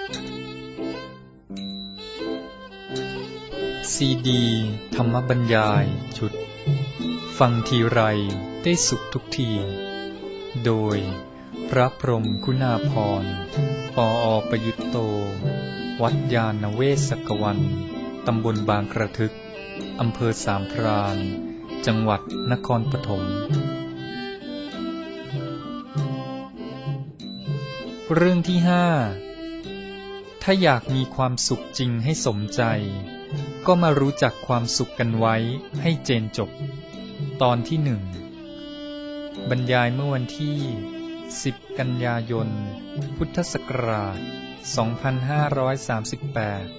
ซีดีธรรมบรรยายชุดฟังทีไรได้สุขทุกทีโดยพระพรหมคุณาภรณ์ปอ.ประยุตโตวัดญาณเวศกวันตำบลบางกระทึกอำเภอสามพรานจังหวัดนครปฐมเรื่องที่5ถ้าอยากมีความสุขจริงให้สมใจก็มารู้จักความสุขกันไว้ให้เจนจบตอนที่1บรรยายเมื่อวันที่10กันยายนพุทธศักราช2538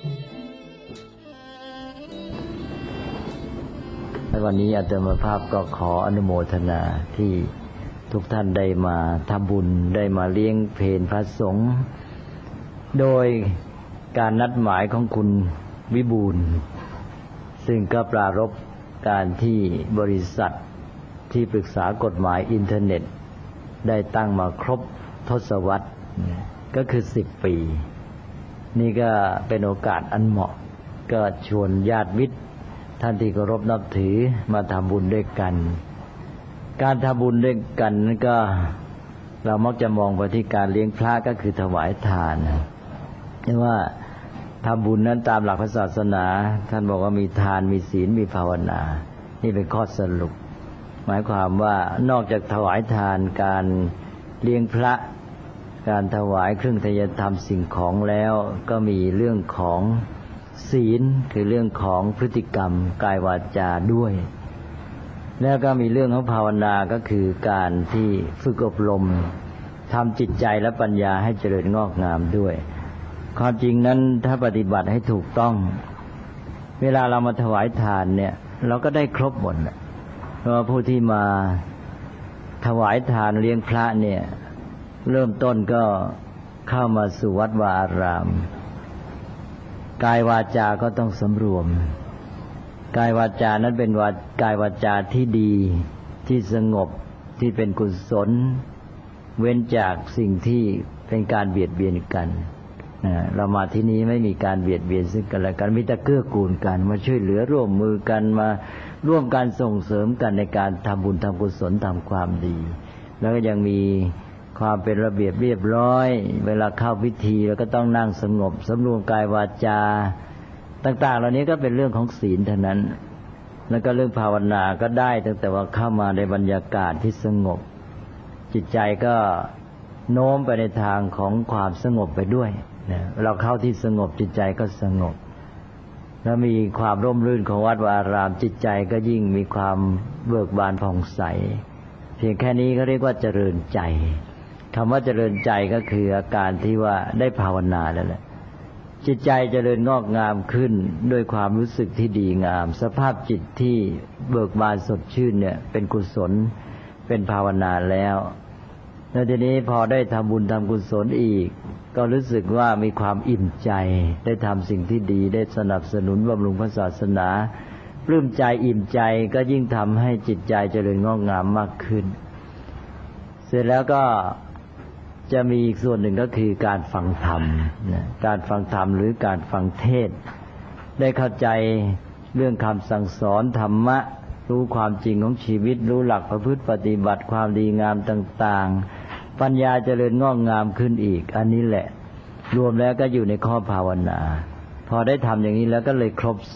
วันนี้อาตมาภาพก็ขออนุโมทนาที่ทุกท่านได้มาทำบุญได้มาเลี้ยงเพลพระสงฆ์โดยการนัดหมายของคุณวิบูลย์ซึ่งก็ปรารภการที่บริษัทที่ปรึกษากฎหมายอินเทอร์เน็ตได้ตั้งมาครบทศวรรษก็คือ10 ปีนี่ก็เป็นโอกาสอันเหมาะก็ชวนญาติมิตรท่านที่เคารพนับถือมาทำบุญด้วยกันการทำบุญด้วยกันนั้นก็เรามักจะมองไปที่การเลี้ยงพระก็คือถวายทานเพราะว่าทำบุญนั้นตามหลักพระศาสนาท่านบอกว่ามีทานมีศีลมีภาวนานี่เป็นข้อสรุปหมายความว่านอกจากถวายทานการเลี้ยงพระการถวายเครื่องทายธรรมสิ่งของแล้วก็มีเรื่องของศีลคือเรื่องของพฤติกรรมกายวาจาด้วยแล้วก็มีเรื่องของภาวนาก็คือการที่ฝึกอบรมทำจิตใจและปัญญาให้เจริญงอกงามด้วยความจริงนั้นถ้าปฏิบัติให้ถูกต้องเวลาเรามาถวายทานเนี่ยเราก็ได้ครบหมดเพราะว่าผู้ที่มาถวายทานเลี้ยงพระเนี่ยเริ่มต้นก็เข้ามาสู่วัดวาอารามกายวาจาก็ต้องสำรวมกายวาจานั้นเป็นกายวาจาที่ดีที่สงบที่เป็นกุศลเว้นจากสิ่งที่เป็นการเบียดเบียนกันเรามาที่นี้ไม่มีการเบียดเบียนซึ่งกันและกันมีแต่เกื้อกูลกันมาช่วยเหลือร่วมมือกันมาร่วมกันส่งเสริมกันในการทำบุญทำกุศลทำความดีแล้วก็ยังมีความเป็นระเบียบเรียบร้อยเวลาเข้าพิธีเราก็ต้องนั่งสงบสำรวมกายวาจาต่างๆเหล่านี้ก็เป็นเรื่องของศีลเท่านั้นแล้วก็เรื่องภาวนาก็ได้ตั้งแต่ว่าเข้ามาในบรรยากาศที่สงบจิตใจก็โน้มไปในทางของความสงบไปด้วยเราเข้าที่สงบจิตใจก็สงบแล้วมีความร่มรื่นของวัดวาอารามจิตใจก็ยิ่งมีความเบิกบานผ่องใสเพียงแค่นี้ก็เรียกว่าเจริญใจคำว่าเจริญใจก็คืออาการที่ว่าได้ภาวนาแล้วแหละจิตใจเจริญงอกงามขึ้นด้วยความรู้สึกที่ดีงามสภาพจิตที่เบิกบานสดชื่นเนี่ยเป็นกุศลเป็นภาวนาแล้วทีนี้พอได้ทำบุญทำกุศลอีกก็รู้สึกว่ามีความอิ่มใจได้ทำสิ่งที่ดีได้สนับสนุนบำรุงพระศาสนาปลื้มใจอิ่มใจก็ยิ่งทำให้จิตใจเจริญงอกงามมากขึ้นเสร็จแล้วก็จะมีอีกส่วนหนึ่งก็คือการฟังธรรมการฟังธรรมหรือการฟังเทศน์ได้เข้าใจเรื่องคำสั่งสอนธรรมะรู้ความจริงของชีวิตรู้หลักประพฤติปฏิบัติความดีงามต่างๆปัญญาเจริญงอกงามขึ้นอีกอันนี้แหละรวมแล้วก็อยู่ในข้อภาวนาพอได้ทำอย่างนี้แล้วก็เลยครบ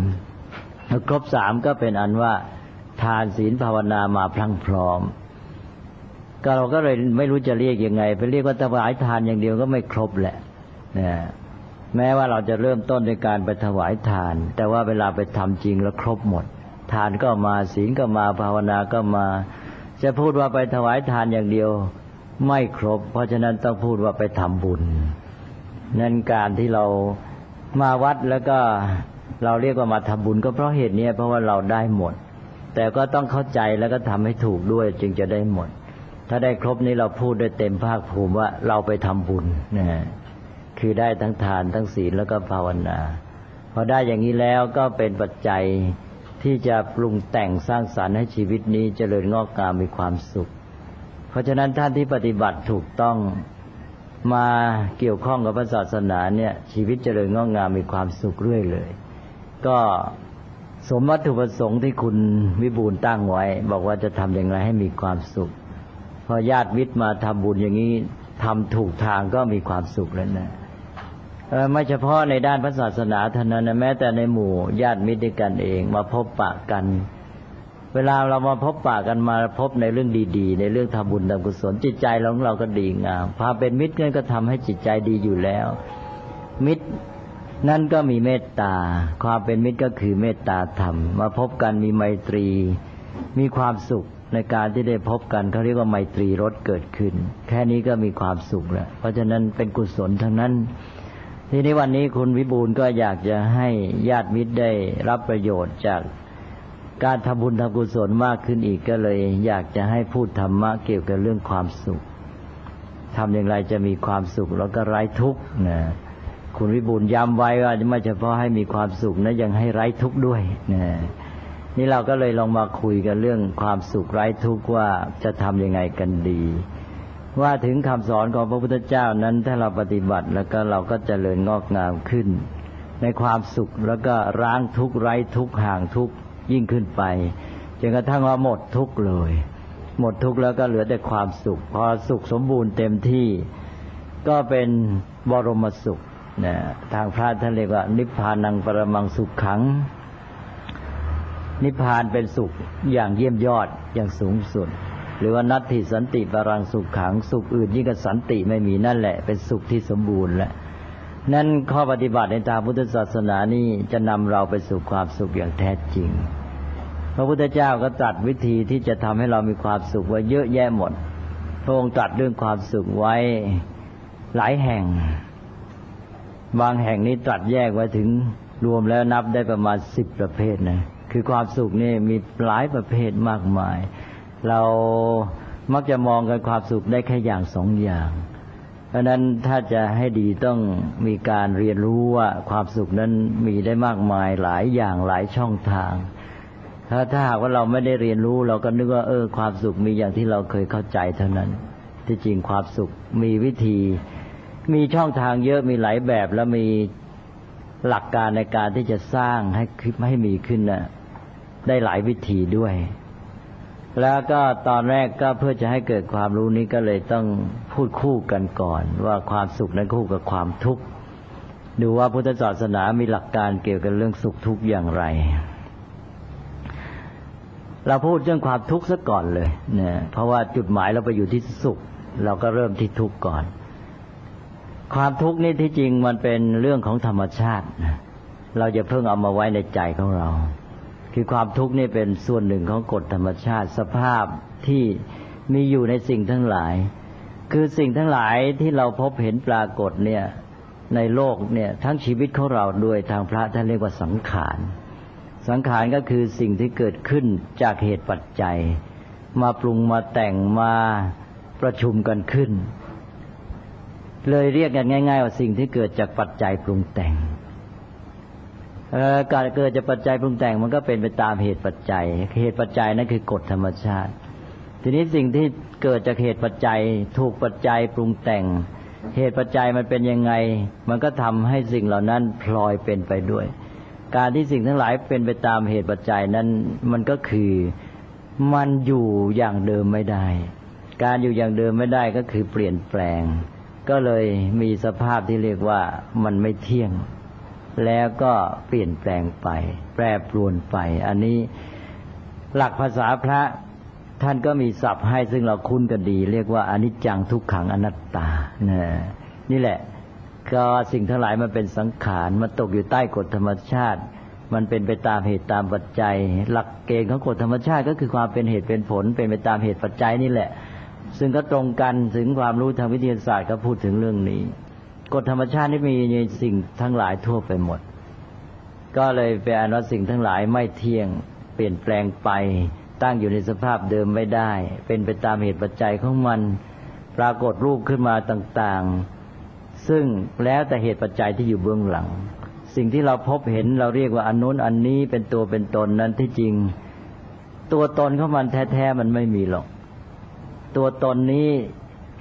3ครบ3ก็เป็นอันว่าทานศีลภาวนามาพรั่งพร้อมก็เราก็เลยไม่รู้จะเรียกยังไงไปเรียกว่าถวายทานอย่างเดียวก็ไม่ครบแหละแม้ว่าเราจะเริ่มต้นในการไปถวายทานแต่ว่าเวลาไปทำจริงแล้วครบหมดทานก็มาศีลก็มาภาวนาก็มาจะพูดว่าไปถวายทานอย่างเดียวไม่ครบเพราะฉะนั้นต้องพูดว่าไปทำบุญนั่นการที่เรามาวัดแล้วก็เราเรียกว่ามาทำบุญก็เพราะเหตุนี้เพราะว่าเราได้หมดแต่ก็ต้องเข้าใจแล้วก็ทำให้ถูกด้วยจึงจะได้หมดถ้าได้ครบนี้เราพูดได้เต็มภาคภูมิว่าเราไปทำบุญคือได้ทั้งทานทั้งศีลแล้วก็ภาวนาพอได้อย่างนี้แล้วก็เป็นปัจจัยที่จะปรุงแต่งสร้างสรรค์ให้ชีวิตนี้เจริญงอกงามมีความสุขเพราะฉะนั้นท่านที่ปฏิบัติถูกต้องมาเกี่ยวข้องกับพระศาสนาเนี่ยชีวิตเจริญงอกงามมีความสุขเรื่อยเลยก็สมวัตถุประสงค์ที่คุณวิบูลย์ตั้งไว้บอกว่าจะทำอย่างไรให้มีความสุขพอญาติมิตรมาทำบุญอย่างนี้ทำถูกทางก็มีความสุขแล้วนะไม่เฉพาะในด้านพระศาสนาเท่านั้นนะแม้แต่ในหมู่ญาติมิตรด้วยกันเองมาพบปะกันเวลาเรามาพบปะกันมาพบในเรื่องดีๆในเรื่องทำบุญทำกุศลจิตใจของเราก็ดีงามพาเป็นมิตรนั่นก็ทำให้จิตใจดีอยู่แล้วมิตรนั่นก็มีเมตตาความเป็นมิตรก็คือเมตตาธรรมมาพบกันมีไมตรีมีความสุขในการที่ได้พบกันเขาเรียกว่าไมตรีรสเกิดขึ้นแค่นี้ก็มีความสุขแล้วเพราะฉะนั้นเป็นกุศลทั้งนั้นทีนี้วันนี้คุณวิบูลย์ก็อยากจะให้ญาติมิตรได้รับประโยชน์จากการทำบุญทำกุศลมากขึ้นอีกก็เลยอยากจะให้พูดธรรมะเกี่ยวกับเรื่องความสุขทำอย่างไรจะมีความสุขแล้วก็ไร้ทุกข์นะคุณวิบูลย์ย้ำไว้ว่าไม่เฉพาะให้มีความสุขนะยังให้ไร้ทุกข์ด้วยนะนี่เราก็เลยลองมาคุยกันเรื่องความสุขไร้ทุกข์ว่าจะทำยังไงกันดีว่าถึงคำสอนของพระพุทธเจ้านั้นถ้าเราปฏิบัติแล้วก็เราก็เจริญงอกงามขึ้นในความสุขแล้วก็ร้างทุกข์ไร้ทุกข์ห่างทุกข์ยิ่งขึ้นไปจนกระทั่งว่าหมดทุกข์เลยหมดทุกข์แล้วก็เหลือแต่ความสุขพอสุขสมบูรณ์เต็มที่ก็เป็นบรมสุขนะทางพระท่านเรียกว่านิพพานังปรมังสุขขังนิพพานเป็นสุขอย่างเยี่ยมยอดอย่างสูงสุดหรือว่านัตถิสันติปรังสุขขังสุขอื่นยิ่งกับสันติไม่มีนั่นแหละเป็นสุขที่สมบูรณ์แล้วนั่นข้อปฏิบัติในทางพุทธศาสนานี่จะนำเราไปสู่ความสุขอย่างแท้จริงพระพุทธเจ้าก็ตรัสวิธีที่จะทำให้เรามีความสุขไว้เยอะแยะหมดพระองค์ตรัสเรื่องความสุขไว้หลายแห่งบางแห่งนี้ตรัสแยกไว้ถึงรวมแล้วนับได้ประมาณ10ประเภทนะคือความสุขนี่มีหลายประเภทมากมายเรามักจะมองกันความสุขได้แค่อย่างสองอย่างเพราะนั้นถ้าจะให้ดีต้องมีการเรียนรู้ว่าความสุขนั้นมีได้มากมายหลายอย่างหลายช่องทางถ้าหากว่าเราไม่ได้เรียนรู้เราก็นึกว่าความสุขมีอย่างที่เราเคยเข้าใจเท่านั้นที่จริงความสุขมีวิธีมีช่องทางเยอะมีหลายแบบและมีหลักการในการที่จะสร้างให้มีขึ้นน่ะได้หลายวิธีด้วยแล้วก็ตอนแรกก็เพื่อจะให้เกิดความรู้นี้ก็เลยต้องพูดคู่กันก่อนว่าความสุขนั้นคู่กับความทุกข์ดูว่าพุทธศาสนามีหลักการเกี่ยวกับเรื่องสุขทุกข์อย่างไรเราพูดเรื่องความทุกข์ซะก่อนเลยเนี่ยเพราะว่าจุดหมายเราไปอยู่ที่สุขเราก็เริ่มที่ทุกข์ก่อนความทุกข์นี่ที่จริงมันเป็นเรื่องของธรรมชาติเราจะเพิ่งเอามาไว้ในใจของเราคือความทุกข์นี่เป็นส่วนหนึ่งของกฎธรรมชาติสภาพที่มีอยู่ในสิ่งทั้งหลายคือสิ่งทั้งหลายที่เราพบเห็นปรากฏเนี่ยในโลกเนี่ยทั้งชีวิตของเราด้วยทางพระท่านเรียกว่าสังขารสังขารก็คือสิ่งที่เกิดขึ้นจากเหตุปัจจัยมาปรุงมาแต่งมาประชุมกันขึ้นเลยเรียกกันง่ายๆว่าสิ่งที่เกิดจากปัจจัยปรุงแต่งการเกิดจากปัจจัยปรุงแต่งมันก็เป็นไปตามเหตุปัจจัยเหตุปัจจัยนั่นคือกฎธรรมชาติทีนี้สิ่งที่เกิดจากเหตุปัจจัยถูกปัจจัยปรุงแต่งเหตุปัจจัยมันเป็นยังไงมันก็ทำให้สิ่งเหล่านั้นพลอยเป็นไปด้วยการที่สิ่งทั้งหลายเป็นไปตามเหตุปัจจัยนั้นมันก็คือมันอยู่อย่างเดิมไม่ได้การอยู่อย่างเดิมไม่ได้ก็คือเปลี่ยนแปลงก็เลยมีสภาพที่เรียกว่ามันไม่เที่ยงแล้วก็เปลี่ยนแปลงไปแปรปรวนไปอันนี้หลักภาษาพระท่านก็มีศัพท์ให้ซึ่งเราคุ้นกันดีเรียกว่าอนิจจังทุกขังอนัตตานี่แหละก็สิ่งทั้งหลายมันเป็นสังขารมันตกอยู่ใต้กฎธรรมชาติมันเป็นไปตามเหตุตามปัจจัยหลักเกณฑ์ของกฎธรรมชาติก็คือความเป็นเหตุเป็นผลเป็นไปตามเหตุปัจจัยนี่แหละซึ่งก็ตรงกันถึงความรู้ทางวิทยาศาสตร์ก็พูดถึงเรื่องนี้กฎธรรมชาตินี่มีในสิ่งทั้งหลายทั่วไปหมดก็เลยเป็นอันว่าสิ่งทั้งหลายไม่เที่ยงเปลี่ยนแปลงไปตั้งอยู่ในสภาพเดิมไม่ได้เป็นไปตามเหตุปัจจัยของมันปรากฏรูปขึ้นมาต่างๆซึ่งแล้วแต่เหตุปัจจัยที่อยู่เบื้องหลังสิ่งที่เราพบเห็นเราเรียกว่าอันโน้นอันนี้เป็นตัวเป็นตนนั้นที่จริงตัวตนของมันแท้ๆมันไม่มีหรอกตัวตนนี้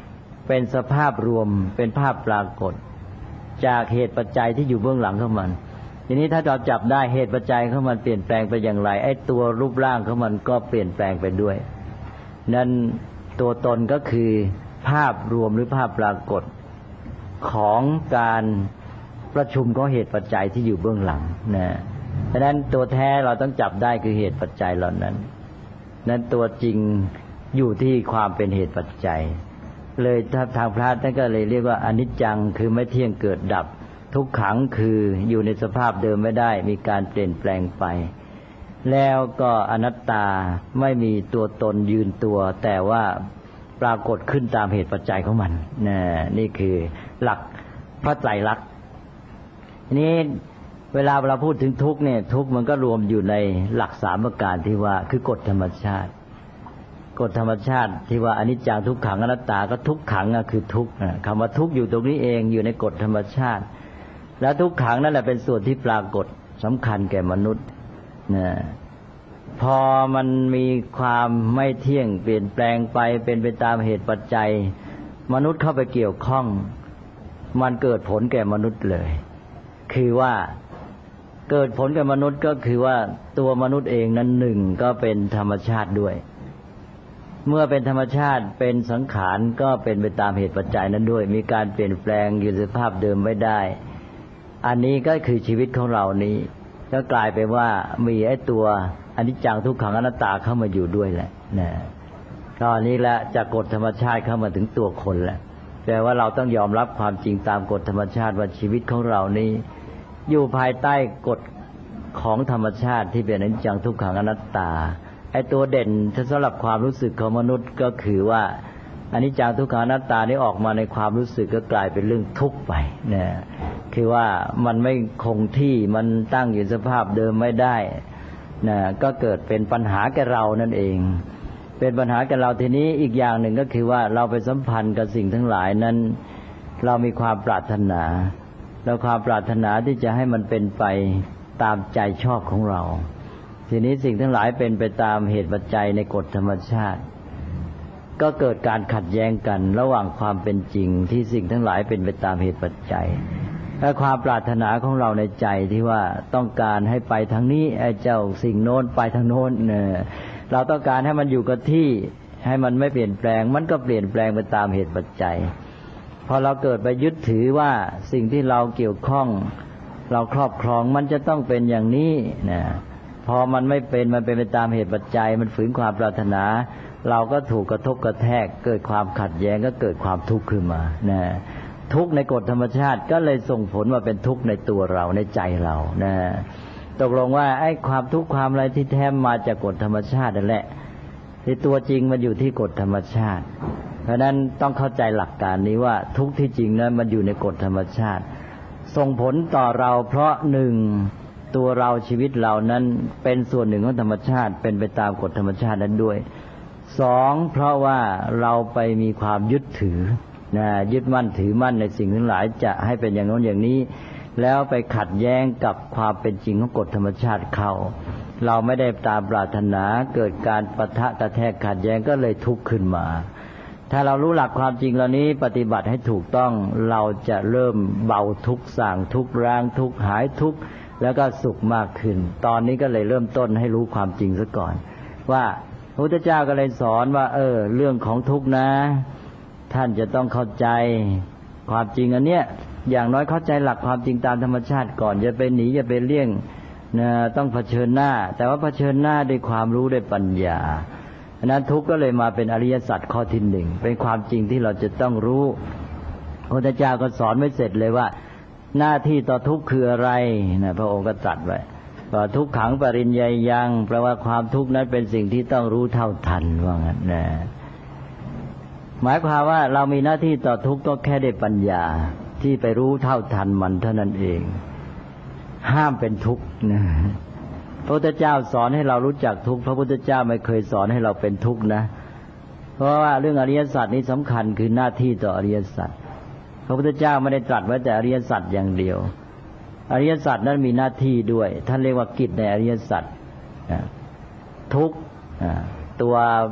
เป็นสภาพรวมเป็นภาพปรากฏจากเหตุปัจจัยที่อยู่เบื้องหลังของมันทีนี้ถ้าเราจับได้เหตุปัจจัยของมันเปลี่ยนแปลงไปอย่างไรไอ้ตัวรูปร่างของมันก็เปลี่ยนแปลงไปด้วยนั้นตัวตนก็คือภาพรวมหรือภาพปรากฏของการประชุมของเหตุปัจจัยที่อยู่เบื้องหลังนะเพราะฉะนั้นตัวแท้เราต้องจับได้คือเหตุปัจจัยเหล่านั้นนั้นตัวจริงอยู่ที่ความเป็นเหตุปัจจัยเลยถ้าทางพระท่านก็เลยเรียกว่าอนิจจังคือไม่เที่ยงเกิดดับทุกขังคืออยู่ในสภาพเดิมไม่ได้มีการเปลี่ยนแปลงไปแล้วก็อนัตตาไม่มีตัวตนยืนตัวแต่ว่าปรากฏขึ้นตามเหตุปัจจัยของมันนี่คือหลักพระไตรลักษณ์นี้เวลาเราพูดถึงทุกข์เนี่ยทุกข์มันก็รวมอยู่ในหลัก3ประการที่ว่าคือกฎธรรมชาติกฎธรรมชาติที่ว่าอนิจจังทุกขังอนัตตาก็ทุกขังคือทุกข์คำว่าทุกข์อยู่ตรงนี้เองอยู่ในกฎธรรมชาติแล้วทุกขังนั่นแหละเป็นส่วนที่ปรากฏสำคัญแก่มนุษย์พอมันมีความไม่เที่ยงเปลี่ยนแปลงไปเป็นไปตามเหตุปัจจัยมนุษย์เข้าไปเกี่ยวข้องมันเกิดผลแก่มนุษย์เลยคือว่าเกิดผลกับมนุษย์ก็คือว่าตัวมนุษย์เองนั้นหนึ่งก็เป็นธรรมชาติด้วยเมื่อเป็นธรรมชาติเป็นสังขารก็เป็นไปตามเหตุปัจจัยนั้นด้วยมีการเปลี่ยนแปลงอยู่สภาพเดิมไม่ได้อันนี้ก็คือชีวิตของเรานี้ก็กลายเป็นว่ามีไอ้ตัวอนิจจังทุกขังอนัตตาเข้ามาอยู่ด้วยแหละตอนนี้แหละจากกฎธรรมชาติเข้ามาถึงตัวคนแหละแต่ว่าเราต้องยอมรับความจริงตามกฎธรรมชาติว่าชีวิตของเรานี้อยู่ภายใต้กฎของธรรมชาติที่เป็นอนิจจังทุกขังอนัตตาไอ้ตัวเด่นสำหรับความรู้สึกของมนุษย์ก็คือว่าอนิจจังทุกขังอนัตตานี้ออกมาในความรู้สึกก็กลายเป็นเรื่องทุกข์ไปคือว่ามันไม่คงที่มันตั้งอยู่สภาพเดิมไม่ได้ก็เกิดเป็นปัญหาแก่เรานั่นเองเป็นปัญหาแก่เราทีนี้อีกอย่างหนึ่งก็คือว่าเราไปสัมพันธ์กับสิ่งทั้งหลายนั้นเรามีความปรารถนาแล้วความปรารถนาที่จะให้มันเป็นไปตามใจชอบของเราทีนี้สิ่งทั้งหลายเป็นไปตามเหตุปัจจัยในกฎธรรมชาติก็เกิดการขัดแย้งกันระหว่างความเป็นจริงที่สิ่งทั้งหลายเป็นไปตามเหตุปัจจัยและความปรารถนาของเราในใจที่ว่าต้องการให้ไปทางนี้ไอ้เจ้าสิ่งโน้นไปทางโน้นเราต้องการให้มันอยู่กับที่ให้มันไม่เปลี่ยนแปลงมันก็เปลี่ยนแปลงไปตามเหตุปัจจัยพอเราเกิดไปยึดถือว่าสิ่งที่เราเกี่ยวข้องเราครอบครองมันจะต้องเป็นอย่างนี้พอมันไม่เป็นมันเป็นไปตามเหตุปัจจัยมันฝืนความปรารถนาเราก็ถูกกระทบกระแทกเกิดความขัดแย้งก็เกิดความทุกข์ขึ้นมาทุกข์ในกฎธรรมชาติก็เลยส่งผลมาเป็นทุกข์ในตัวเราในใจเราตกลงว่าไอ้ความทุกข์ความอะไรที่แท้มาจากกฎธรรมชาตินั่นแหละที่ตัวจริงมันอยู่ที่กฎธรรมชาติเพราะนั้นต้องเข้าใจหลักการนี้ว่าทุกข์ที่จริงนั้นมันอยู่ในกฎธรรมชาติส่งผลต่อเราเพราะหนึ่งตัวเราชีวิตเรานั้นเป็นส่วนหนึ่งของธรรมชาติเป็นไปตามกฎธรรมชาตินั้นด้วยสองเพราะว่าเราไปมีความยึดถือยึดมั่นถือมั่นในสิ่งทั้งหลายจะให้เป็นอย่างโน้นอย่างนี้แล้วไปขัดแย้งกับความเป็นจริงของกฎธรรมชาติเข้าเราไม่ได้ตามปรารถนาเกิดการปะทะกระแทกขัดแย้งก็เลยทุกข์ขึ้นมาถ้าเรารู้หลักความจริงเหล่านี้ปฏิบัติให้ถูกต้องเราจะเริ่มเบาทุกข์ส่างทุกข์ล้างทุกข์หายทุกข์แล้วก็สุขมากขึ้นตอนนี้ก็เลยเริ่มต้นให้รู้ความจริงซะก่อนว่าพระพุทธเจ้าก็เลยสอนว่าเรื่องของทุกข์นะท่านจะต้องเข้าใจความจริงอันเนี้ยอย่างน้อยเข้าใจหลักความจริงตามธรรมชาติก่อนอย่าไปหนีอย่าไปเลี่ยงต้องเผชิญหน้าแต่ว่าเผชิญหน้าด้วยความรู้ด้วยปัญญาอันนั้นทุกข์ก็เลยมาเป็นอริยสัจข้อที่หนึ่งเป็นความจริงที่เราจะต้องรู้พระพุทธเจ้าก็สอนไว้เสร็จเลยว่าหน้าที่ต่อทุกข์คืออะไรพระองค์ก็ตรัสไว้ว่าทุกขังปริญญายังแปลว่าความทุกข์นั้นเป็นสิ่งที่ต้องรู้เท่าทันว่างั้นหมายความว่าเรามีหน้าที่ต่อทุกข์ก็แค่ได้ปัญญาที่ไปรู้เท่าทันมันเท่านั้นเองห้ามเป็นทุกข์พระพุทธเจ้าสอนให้เรารู้จักทุกข์พระพุทธเจ้าไม่เคยสอนให้เราเป็นทุกข์นะเพราะว่าเรื่องอริยสัจนี้สำคัญคือหน้าที่ต่ออริยสัจพระพุทธเจ้าไม่ได้ตรัสไว้แต่อริยสัจอย่างเดียวอริยสัจนั้นมีหน้าที่ด้วยท่านเรียกว่ากิจในอริยสัจทุกข์ตัว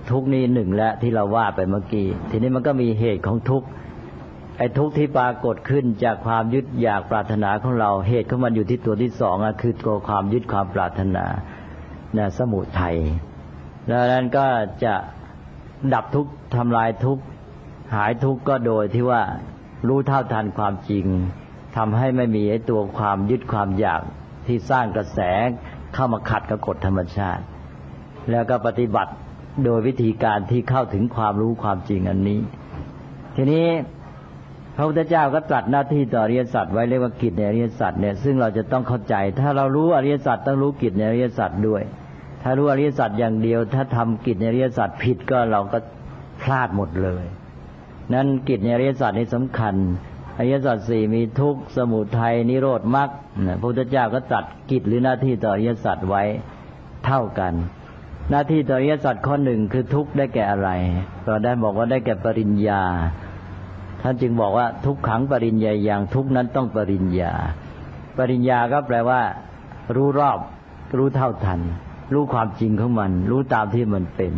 ทุกข์นี่หนึ่งแล้วที่เราว่าไปเมื่อกี้ทีนี้มันก็มีเหตุของทุกข์ไอ้ทุกข์ที่ปรากฏขึ้นจากความยึดอยากปรารถนาของเราเหตุของมันอยู่ที่ตัวที่สองคือตัวความยึดความปรารถนาสมุทัยแล้วนั้นก็จะดับทุกข์ทำลายทุกข์หายทุกข์ก็โดยที่ว่ารู้เท่าทันความจริงทำให้ไม่มีไอ้ตัวความยึดความอยากที่สร้างกระแสเข้ามาขัดกับกฎธรรมชาติแล้วก็ปฏิบัติโดยวิธีการที่เข้าถึงความรู้ความจริงอันนี้ทีนี้พระพุทธเจ้าก็ตรัสหน้าที่ต่ออริยสัจไว้เรียกว่ากิจในอริยสัจเนี่ยซึ่งเราจะต้องเข้าใจถ้าเรารู้อริยสัจต้องรู้กิจในอริยสัจด้วยถ้ารู้อริยสัจอย่างเดียวถ้าทำกิจในอริยสัจผิดก็เราก็พลาดหมดเลยนั้นกิจในอริยสัจนี่สำคัญอริยสัจสี่มีทุกข์สมุทัยนิโรธมรรคพระพุทธเจ้าก็ตรัสกิจหรือหน้าที่ต่ออริยสัจไว้เท่ากันหน้าที่ต่ออริยสัจข้อหนึ่งคือทุกข์ได้แก่อะไรก็ได้บอกว่าได้แก่ปริญญาท่านจึงบอกว่าทุกขังปริญญาอย่างทุกนั้นต้องปริญญาปริญญาก็แปลว่ารู้รอบรู้เท่าทันรู้ความจริงของมันรู้ตามที่มันเป็น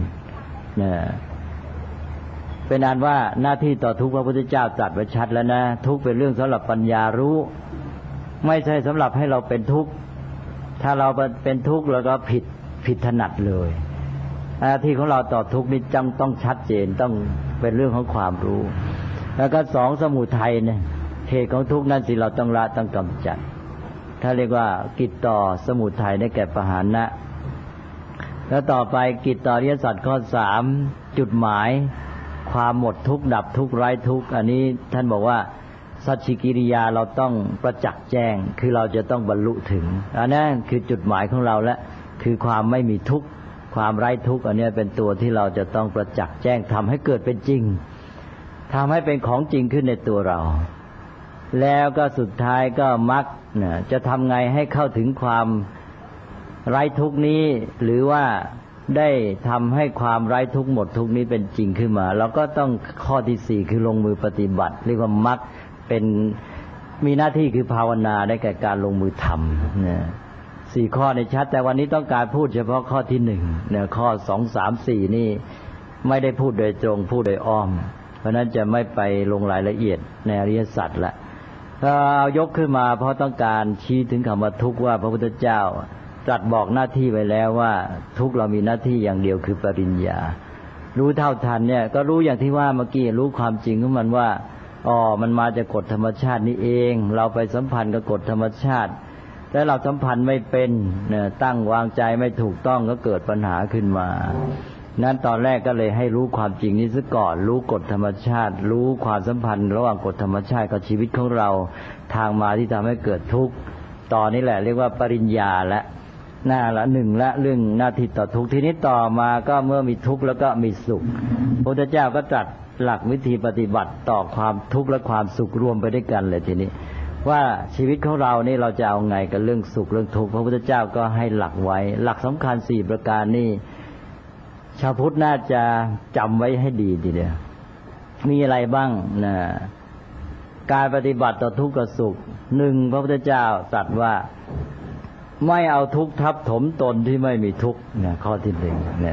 เป็นอันว่าหน้าที่ต่อทุกข์พระพุทธเจ้าตรัสไว้ชัดแล้วนะทุกข์เป็นเรื่องสำหรับปัญญารู้ไม่ใช่สำหรับให้เราเป็นทุกข์ถ้าเราเป็นทุกข์แล้วก็ผิดถนัดเลยหน้าที่ของเราต่อทุกข์นี้ต้องชัดเจนต้องเป็นเรื่องของความรู้แล้วก็สองสมุทัยเนี่ยเหตุของทุกข์นั้นสิเราต้องละต้องกำจัดถ้าเรียกว่ากิจต่อสมุทัยได้แก่ปหานะแล้วต่อไปกิจต่ออริยสัจข้อสามจุดหมายความหมดทุกข์ดับทุกข์ไร้ทุกข์อันนี้ท่านบอกว่าสัจฉิกิริยาเราต้องประจักษ์แจ้งคือเราจะต้องบรรลุถึงอันนั้นคือจุดหมายของเราและคือความไม่มีทุกข์ความไร้ทุกข์อันนี้เป็นตัวที่เราจะต้องประจักษ์แจ้งทำให้เกิดเป็นจริงทำให้เป็นของจริงขึ้นในตัวเราแล้วก็สุดท้ายก็มรรคจะทำไงให้เข้าถึงความไร้ทุกข์นี้หรือว่าได้ทำให้ความไร้ทุกข์หมดทุกข์นี้เป็นจริงขึ้นมาเราก็ต้องข้อที่สี่คือลงมือปฏิบัติเรียกว่ามรรคเป็นมีหน้าที่คือภาวนาได้แก่การลงมือทำสี่ข้อในชัดแต่วันนี้ต้องการพูดเฉพาะข้อที่หนึ่งข้อสองสามสี่นี่ไม่ได้พูดโดยตรงพูดโดยอ้อมเพราะนั้นจะไม่ไปลงรายละเอียดในอริยสัจละถ้าเอายกขึ้นมาเพราะต้องการชี้ถึงคำว่าทุกข์ว่าพระพุทธเจ้าตรัสบอกหน้าที่ไว้แล้วว่าทุกข์เรามีหน้าที่อย่างเดียวคือปริญญารู้เท่าทันเนี่ยก็รู้อย่างที่ว่าเมื่อกี้รู้ความจริงของมันว่ามันมาจากกฎธรรมชาตินี้เองเราไปสัมพันธ์กับกฎธรรมชาติแต่เราสัมพันธ์ไม่เป็นตั้งวางใจไม่ถูกต้องก็เกิดปัญหาขึ้นมานั้นตอนแรกก็เลยให้รู้ความจริงนี้ซะก่อนรู้กฎธรรมชาติรู้ความสัมพันธ์ระหว่างกฎธรรมชาติกับชีวิตของเราทางมาที่ทำให้เกิดทุกข์ตอนนี้แหละเรียกว่าปริญญาและหน้าละหนึ่งละเรื่องหน้าที่ต่อทุกข์ทีนี้ต่อมาก็เมื่อมีทุกข์แล้วก็มีสุขพระพุทธเจ้าก็ตรัสหลักวิธีปฏิบัติต่อความทุกข์และความสุขรวมไปด้วยกันเลยทีนี้ว่าชีวิตของเรานี่เราจะเอาไงกับเรื่องสุขเรื่องทุกข์พระพุทธเจ้าก็ให้หลักไว้หลักสำคัญสี่ประการนี่ชาวพุทธน่าจะจำไว้ให้ดีทีเดียวมีอะไรบ้างนะการปฏิบัติต่อทุกข์กับสุขหนึ่งพระพุทธเจ้าตรัสว่าไม่เอาทุกข์ทับถมตนที่ไม่มีทุกข์นะข้อที่หนึ่งนะ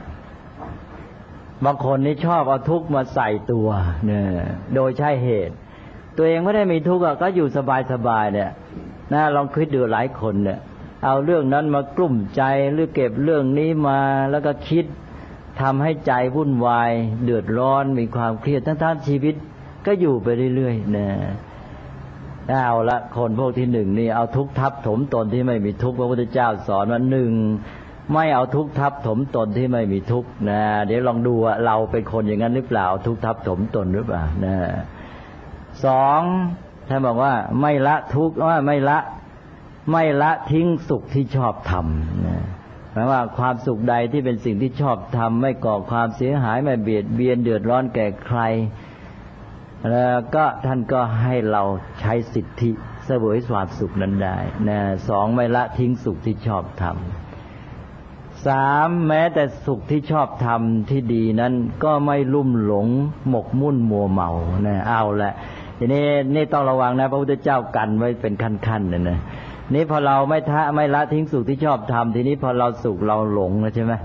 บางคนนี่ชอบเอาทุกข์มาใส่ตัวเนี่ยโดยใช่เหตุตัวเองไม่ได้มีทุกข์ก็อยู่สบายๆเนี่ยนะลองคิดดูหลายคนเนี่ยเอาเรื่องนั้นมากลุ่มใจหรือเก็บเรื่องนี้มาแล้วก็คิดทำให้ใจวุ่นวายเดือดร้อนมีความเครียดทั้งๆชีวิตก็อยู่ไปเรื่อยๆนะเอาละคนพวกที่หนึ่งนี่เอาทุกข์ทับถมตนที่ไม่มีทุกข์พระพุทธเจ้าสอนว่าหนึ่งไม่เอาทุกข์ทับถมตนที่ไม่มีทุกข์นะเดี๋ยวลองดูว่าเราเป็นคนอย่างนั้นหรือเปล่าทุกข์ทับถมตนหรือเปล่านะสองท่านบอกว่าไม่ละทุกข์ว่าไม่ละทิ้งสุขที่ชอบทำนะหมายว่าความสุขใดที่เป็นสิ่งที่ชอบทำไม่ก่อความเสียหายไม่เบียดเบียนเดือดร้อนแก่ใครแล้วก็ท่านก็ให้เราใช้สิทธิเสวยความสุขนั้นได้นะสองไม่ละทิ้งสุขที่ชอบทำสามแม้แต่สุขที่ชอบทำที่ดีนั้นก็ไม่ลุ่มหลงหมกมุ่นมัวเมานะเอาละทีนี้นี่ต้องระวังนะพระพุทธเจ้ากันไว้เป็นขั้นๆนะนี่พอเราไม่ละทิ้งสุขที่ชอบทำทีนี้พอเราสุขเราหลงใช่ไหม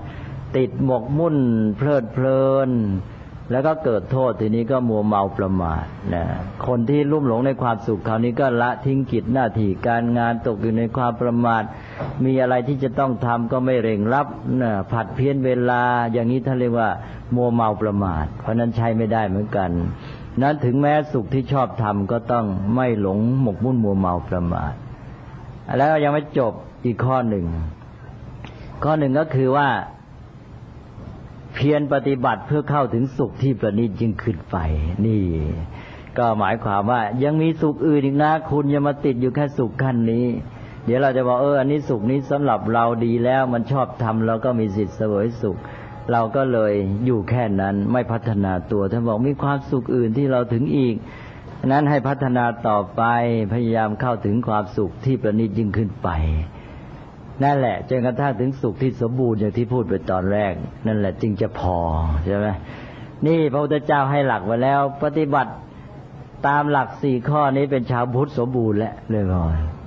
ติดหมกมุ่นเพลิดเพลินแล้วก็เกิดโทษทีนี้ก็มัวเมาประมาทนะคนที่ลุ่มหลงในความสุขคราวนี้ก็ละทิ้งกิจหน้าที่การงานตกอยู่ในความประมาทมีอะไรที่จะต้องทำก็ไม่เร่งรับนะผัดเพี้ยนเวลาอย่างนี้ท่านเรียกว่ามัวเมาประมาทเพราะนั้นใช้ไม่ได้เหมือนกันนั้นถึงแม้สุขที่ชอบทำก็ต้องไม่หลงหมกมุ่นมัวเมาประมาทแล้วยังไม่จบอีกข้อหนึ่งก็คือว่าเพียรปฏิบัติเพื่อเข้าถึงสุขที่ประณีตยิ่งขึ้นไปนี่ก็หมายความว่ายังมีสุขอื่นอีกนะคุณอย่ามาติดอยู่แค่สุขขั้นนี้เดี๋ยวเราจะบอกอันนี้สุขนี้สำหรับเราดีแล้วมันชอบทำเราก็มีสิทธิ์เสวยสุขเราก็เลยอยู่แค่นั้นไม่พัฒนาตัวท่านบอกมีความสุขอื่นที่เราถึงอีกนั้นให้พัฒนาต่อไปพยายามเข้าถึงความสุขที่ประณีตยิ่งขึ้นไปนั่นแหละจนกระทั่งถึงสุขที่สมบูรณ์อย่างที่พูดไปตอนแรกนั่นแหละจึงจะพอใช่ไหมนี่พระพุทธเจ้าให้หลักไว้แล้วปฏิบัติตามหลัก4ข้อนี้เป็นชาวพุทธสมบูรณ์แล้วเลยพอ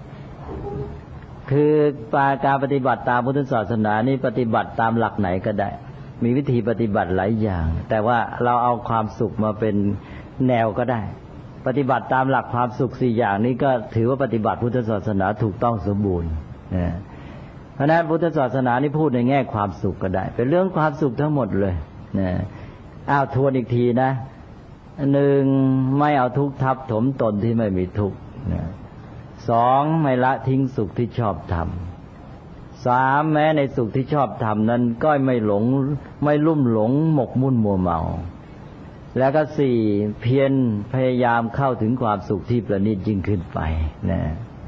คือการปฏิบัติตามพุทธศาสนานี่ปฏิบัติตามหลักไหนก็ได้มีวิธีปฏิบัติหลายอย่างแต่ว่าเราเอาความสุขมาเป็นแนวก็ได้ปฏิบัติตามหลักความสุข4อย่างนี้ก็ถือว่าปฏิบัติพุทธศาสนาถูกต้องสมบูรณ์นะเพราะนั้นพุทธศาสนานี่พูดในแง่ความสุขก็ได้เป็นเรื่องความสุขทั้งหมดเลยนะทวนอีกทีนะ1ไม่เอาทุกข์ทับถมตนที่ไม่มีทุกข์นะ2ไม่ละทิ้งสุขที่ชอบทำ3แม้ในสุขที่ชอบทำนั้นก็ไม่หลงไม่ลุ่มหลงหมกมุ่นมัวเมาแล้วก็4เพียรพยายามเข้าถึงความสุขที่ประณีตยิ่งขึ้นไปนะ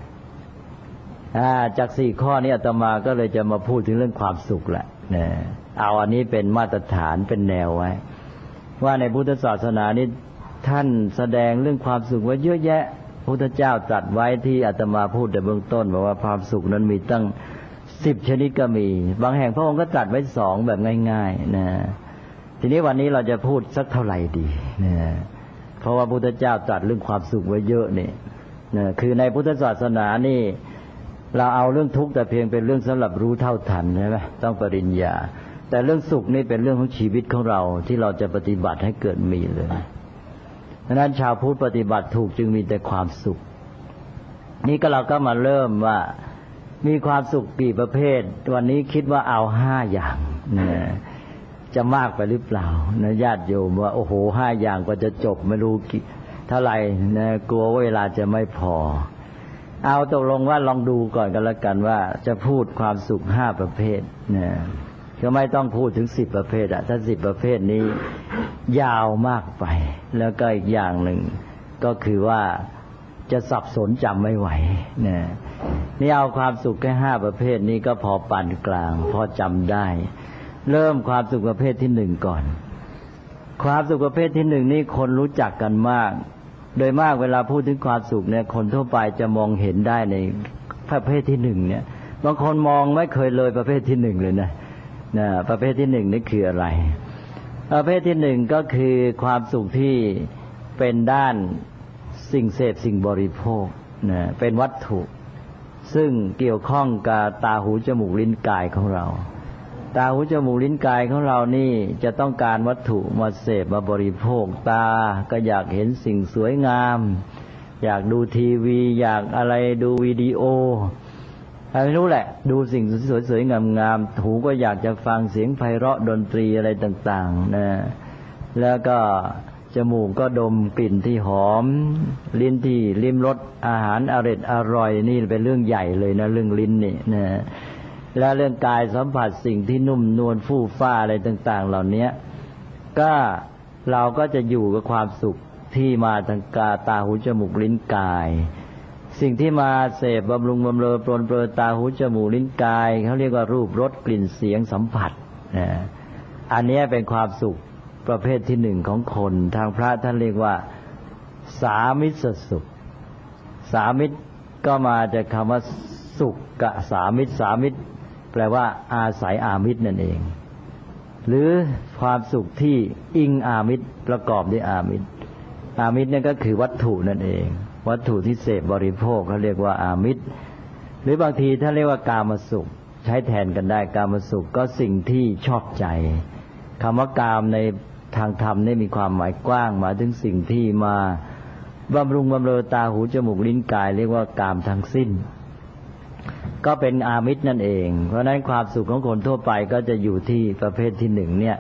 จาก4ข้อนี้อาตมาก็เลยจะมาพูดถึงเรื่องความสุขแหละนะเอาอันนี้เป็นมาตรฐานเป็นแนวไว้ว่าในพุทธศาสนานี้ท่านแสดงเรื่องความสุขไว้เยอะแยะพระพุทธเจ้าตรัสไว้ที่อาตมาพูดในเบื้องต้นบอกว่าความสุขนั้นมีตั้ง10ชนิดก็มีบางแห่งพระองค์ก็ตรัสไว้2แบบง่ายๆนะทีนี้วันนี้เราจะพูดสักเท่าไหร่ดีนะเพราะว่าพระพุทธเจ้าตรัสเรื่องความสุขไว้เยอะนี่นะคือในพุทธศาสนานี่เราเอาเรื่องทุกข์แต่เพียงเป็นเรื่องสำหรับรู้เท่าทันใช่ไหมต้องปริญญาแต่เรื่องสุขนี่เป็นเรื่องของชีวิตของเราที่เราจะปฏิบัติให้เกิดมีเลยดังนั้นชาวพุทธปฏิบัติถูกจึงมีแต่ความสุขนี่ก็เราก็มาเริ่มว่ามีความสุขกี่ประเภทวันนี้คิดว่าเอา5อย่างนะจะมากไปหรือเปล่านะญาติโยมว่าโอ้โห5อย่างก็จะจบไม่รู้กี่เท่าไหร่นะกลัวเวลาจะไม่พอเอาตกลงว่าลองดูก่อนกันแล้วกันว่าจะพูดความสุข5ประเภทนะก็ไม่ต้องพูดถึง10ประเภทถ้า10ประเภทนี้ยาวมากไปแล้วก็อีกอย่างหนึ่งก็คือว่าจะสับสนจำไม่ไหวนะนี่เอาความสุขแค่5ประเภทนี้ก็พอปานกลางพอจำได้เริ่มความสุขประเภทที่1ก่อนความสุขประเภทที่1นี่คนรู้จักกันมากโดยมากเวลาพูดถึงความสุขเนี่ยคนทั่วไปจะมองเห็นได้ในประเภทที่1เนี่ยบางคนมองไม่เคยเลยประเภทที่1เลยนะประเภทที่1นี่คืออะไรประเภทที่1ก็คือความสุขที่เป็นด้านสิ่งเสพสิ่งบริโภคนะเป็นวัตถุซึ่งเกี่ยวข้องกับตาหูจมูกลิ้นกายของเราตาหูจมูกลิ้นกายของเรานี่จะต้องการวัตถุมาเสพมาบริโภคตาก็อยากเห็นสิ่งสวยงามอยากดูทีวีอยากอะไรดูวิดีโอไม่รู้แหละดูสิ่งสวยๆงามๆหูก็อยากจะฟังเสียงไพเราะดนตรีอะไรต่างๆนะแล้วก็จมูกก็ดมกลิ่นที่หอมลิ้นที่ลิ้มรสอาหารอร่อยนี่เป็นเรื่องใหญ่เลยนะเรื่องลิ้นนี่นะแล้วเรื่องกายสัมผัสสิ่งที่นุ่มนวลฟู่ฟ้าอะไรต่างๆเหล่านี้ก็เราก็จะอยู่กับความสุขที่มาทางตาหูจมูกลิ้นกายสิ่งที่มาเสพบำรุงบำเรอปรนเปรอตาหูจมูกลิ้นกายเขาเรียกว่ารูปรสกลิ่นเสียงสัมผัสอันนี้เป็นความสุขประเภทที่1ของคนทางพระท่านเรียกว่าสามิสสุขสามิตก็มาจากคำว่าสุขกับสามิตสามิตแปลว่าอาศัยอามิตรนั่นเองหรือความสุขที่อิงอามิตรประกอบด้วยอามิตรอามิตรนั่นก็คือวัตถุนั่นเองวัตถุที่เสพบริโภคเขาเรียกว่าอามิตรหรือบางทีท่านเรียกว่ากามสุขใช้แทนกันได้กามสุขก็สิ่งที่ชอบใจคำว่ากามในทางธรรมนี่มีความหมายกว้างหมายถึงสิ่งที่มาบำรุงบำเรอตาหูจมูกลิ้นกายเรียกว่ากามทั้งสิ้นก็เป็นอามิตรนั่นเองเพราะฉะนั้นความสุขของคนทั่วไปก็จะอยู่ที่ประเภทที่หนึ่งเนี่ย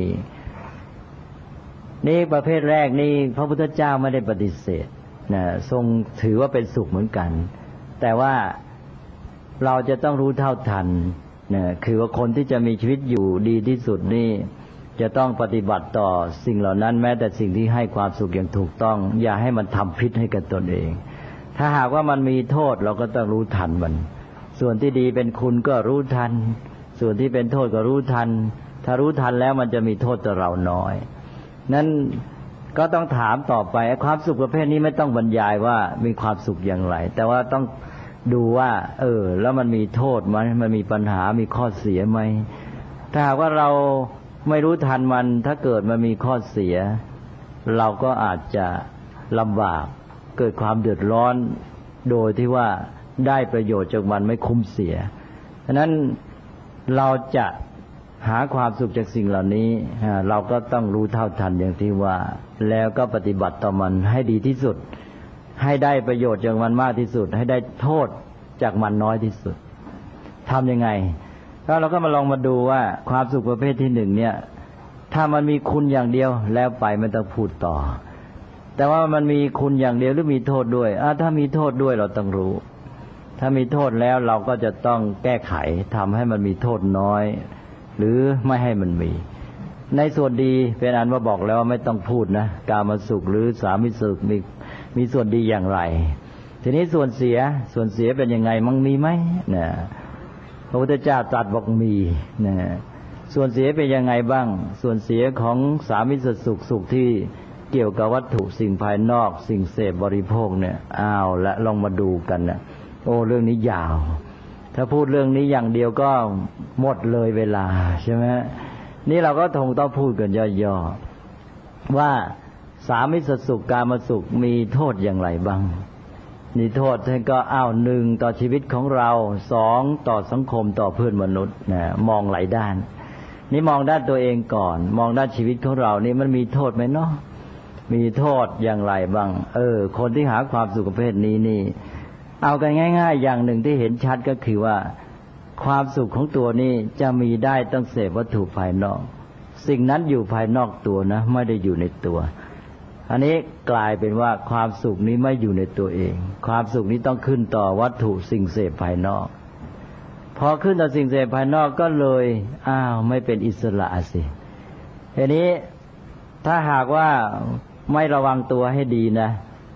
นี่ประเภทแรกนี่พระพุทธเจ้าไม่ได้ปฏิเสธนะทรงถือว่าเป็นสุขเหมือนกันแต่ว่าเราจะต้องรู้เท่าทันนะคือว่าคนที่จะมีชีวิตอยู่ดีที่สุดนี่จะต้องปฏิบัติต่อสิ่งเหล่านั้นแม้แต่สิ่งที่ให้ความสุขอย่างถูกต้องอย่าให้มันทำพิษให้กับตนเองถ้าหากว่ามันมีโทษเราก็ต้องรู้ทันมันส่วนที่ดีเป็นคุณก็รู้ทันส่วนที่เป็นโทษก็รู้ทันถ้ารู้ทันแล้วมันจะมีโทษต่อเราน้อยนั้นก็ต้องถามต่อไปความสุขประเภทนี้ไม่ต้องบรรยายว่ามีความสุขอย่างไรแต่ว่าต้องดูว่าแล้วมันมีโทษไหมมันมีปัญหามีข้อเสียไหมถ้าหากว่าเราไม่รู้ทันมันถ้าเกิดมันมีข้อเสียเราก็อาจจะลำบากเกิดความเดือดร้อนโดยที่ว่าได้ประโยชน์จากมันไม่คุ้มเสียฉะนั้นเราจะหาความสุขจากสิ่งเหล่านี้เราก็ต้องรู้เท่าทันอย่างที่ว่าแล้วก็ปฏิบัติต่อมันให้ดีที่สุดให้ได้ประโยชน์จากมันมากที่สุดให้ได้โทษจากมันน้อยที่สุดทำยังไงก็เราก็มาลองมาดูว่าความสุขประเภทที่หนึ่งเนี่ยถ้ามันมีคุณอย่างเดียวแล้วไปไม่ต้องพูดต่อแต่ว่ามันมีคุณอย่างเดียวหรือมีโทษด้วยถ้ามีโทษด้วยเราต้องรู้ถ้ามีโทษแล้วเราก็จะต้องแก้ไขทำให้มันมีโทษน้อยหรือไม่ให้มันมีในส่วนดีเป็นอันว่าบอกแล้วว่าไม่ต้องพูดนะกามสุขหรือสามิสุขมีส่วนดีอย่างไรทีนี้ส่วนเสียเป็นยังไงมั่งมีไหมนะพระพุทธเจ้าตรัสบอกมีนะส่วนเสียเป็นยังไงบ้างส่วนเสียของสามิสุขที่เกี่ยวกับวัตถุสิ่งภายนอกสิ่งเสพบริโภคเนี่ยละลองมาดูกันนะเรื่องนี้ยาวถ้าพูดเรื่องนี้อย่างเดียวก็หมดเลยเวลาใช่ไหมนี่เราก็คงต้องพูดกันย่อๆว่าสามิสสุขกามสุขมีโทษอย่างไรบ้างมีโทษท่านก็หนึ่งต่อชีวิตของเราสองต่อสังคมต่อเพื่อนมนุษย์นะมองหลายด้านนี่มองด้านตัวเองก่อนมองด้านชีวิตของเรานี่มันมีโทษไหมเนาะมีโทษอย่างไรบ้างคนที่หาความสุขประเภทนี้นี่เอากันง่ายๆอย่างหนึ่งที่เห็นชัดก็คือว่าความสุขของตัวนี้จะมีได้ต้องเสพวัตถุภายนอกสิ่งนั้นอยู่ภายนอกตัวนะไม่ได้อยู่ในตัวอันนี้กลายเป็นว่าความสุขนี้ไม่อยู่ในตัวเองความสุขนี้ต้องขึ้นต่อวัตถุสิ่งเสพภายนอกพอขึ้นต่อสิ่งเสพภายนอกก็เลยไม่เป็นอิสระสิทีนี้ถ้าหากว่าไม่ระวังตัวให้ดีนะ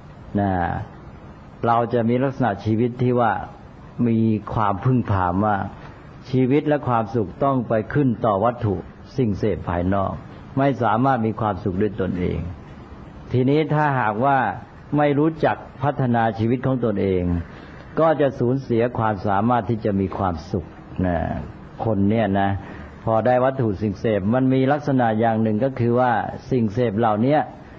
เราจะมีลักษณะชีวิตที่ว่ามีความพึ่งพาว่าชีวิตและความสุขต้องไปขึ้นต่อวัตถุสิ่งเสพภายนอกไม่สามารถมีความสุขด้วยตนเองทีนี้ถ้าหากว่าไม่รู้จักพัฒนาชีวิตของตนเองก็จะสูญเสียความสามารถที่จะมีความสุขคนเนี่ยนะพอได้วัตถุสิ่งเสพมันมีลักษณะอย่างหนึ่งก็คือว่าสิ่งเสพเหล่านี้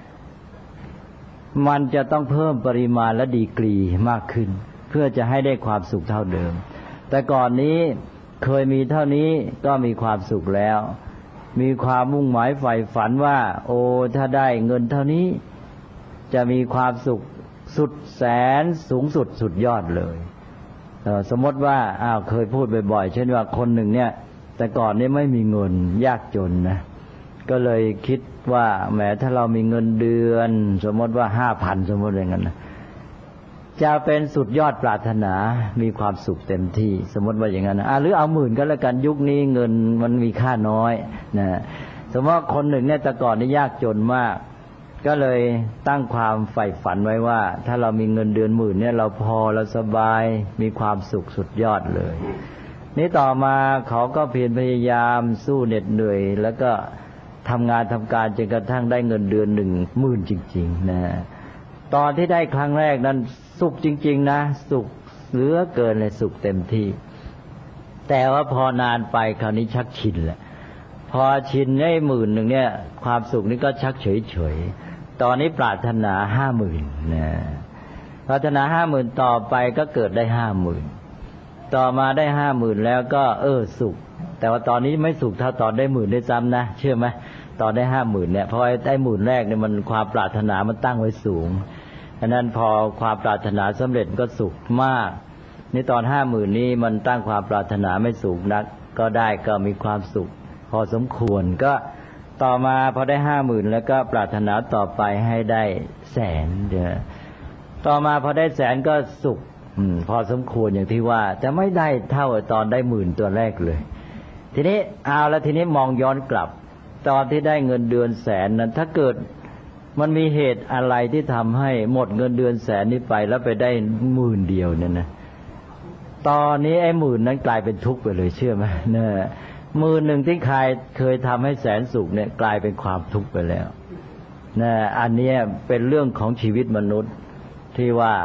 มันจะต้องเพิ่มปริมาณและดีกรีมากขึ้นเพื่อจะให้ได้ความสุขเท่าเดิมแต่ก่อนนี้เคยมีเท่านี้ก็มีความสุขแล้วมีความมุ่งหมายใฝ่ฝันว่าถ้าได้เงินเท่านี้จะมีความสุขสุดแสนสูงสุดสุดยอดเลยสมมติว่าเคยพูดบ่อยๆเช่นว่าคนหนึ่งเนี่ยแต่ก่อนนี้ไม่มีเงินยากจนนะก็เลยคิดว่าแหมถ้าเรามีเงินเดือนสมมติว่า 5,000 สมมติอย่างนั้นนะจะเป็นสุดยอดปรารถนามีความสุขเต็มที่สมมติว่าอย่างนั้นนะหรือเอา10,000ก็แล้วกันยุคนี้เงินมันมีค่าน้อยนะสมมติว่าคนหนึ่งเนี่ยแต่ก่อนนี่ยากจนมากก็เลยตั้งความใฝ่ฝันไว้ว่าถ้าเรามีเงินเดือน10,000เนี่ยเราพอเราสบายมีความสุขสุดยอดเลยนี่ต่อมาเขาก็เพียรพยายามสู้เหน็ดเหนื่อยแล้วก็ทำงานทำการจนกระทั่งได้เงินเดือน10,000จริงๆนะตอนที่ได้ครั้งแรกนั้นสุขจริงๆนะสุขเหลือเกินเลยสุขเต็มที่แต่ว่าพอนานไปคราวนี้ชักชินแหละพอชินได้10,000เนี่ยความสุขนี้ก็ชักเฉยๆตอนนี้ปรารถนา 50,000 นะปรารถนา 50,000 ต่อไปก็เกิดได้ 50,000 ต่อมาได้50,000แล้วก็สุขแต่ว่าตอนนี้ไม่สุขเท่าตอนได้10,000ได้ซ้ำนะเชื่อไหมตอนได้50,000เนี่ยเพราะได้10,000แรกเนี่ยมันความปรารถนามันตั้งไว้สูงฉะนั้นพอความปรารถนาสำเร็จก็สุขมากนี่ตอน50,000นี้มันตั้งความปรารถนาไม่สูงนักก็ได้ก็มีความสุขพอสมควรก็ต่อมาพอได้50,000แล้วก็ปรารถนาต่อไปให้ได้100,000เดี๋ยวต่อมาพอได้100,000ก็สุขพอสมควรอย่างที่ว่าแต่ไม่ได้เท่าตอนได้10,000ตัวแรกเลยทีนี้เอาแล้วทีนี้มองย้อนกลับตอนที่ได้เงินเดือน100,000นั้นถ้าเกิดมันมีเหตุอะไรที่ทำให้หมดเงินเดือน100,000นี้ไปแล้วไปได้10,000เดียวเนี่ยนะตอนนี้ไอ้10,000นั้นกลายเป็นทุกข์ไปเลยเชื่อไหมเนี่ย10,000ที่เคยทำให้100,000สุขเนี่ยกลายเป็นความทุกข์ไปแล้วนะอันนี้เป็นเรื่องของชีวิตมนุษย์ที่ว่า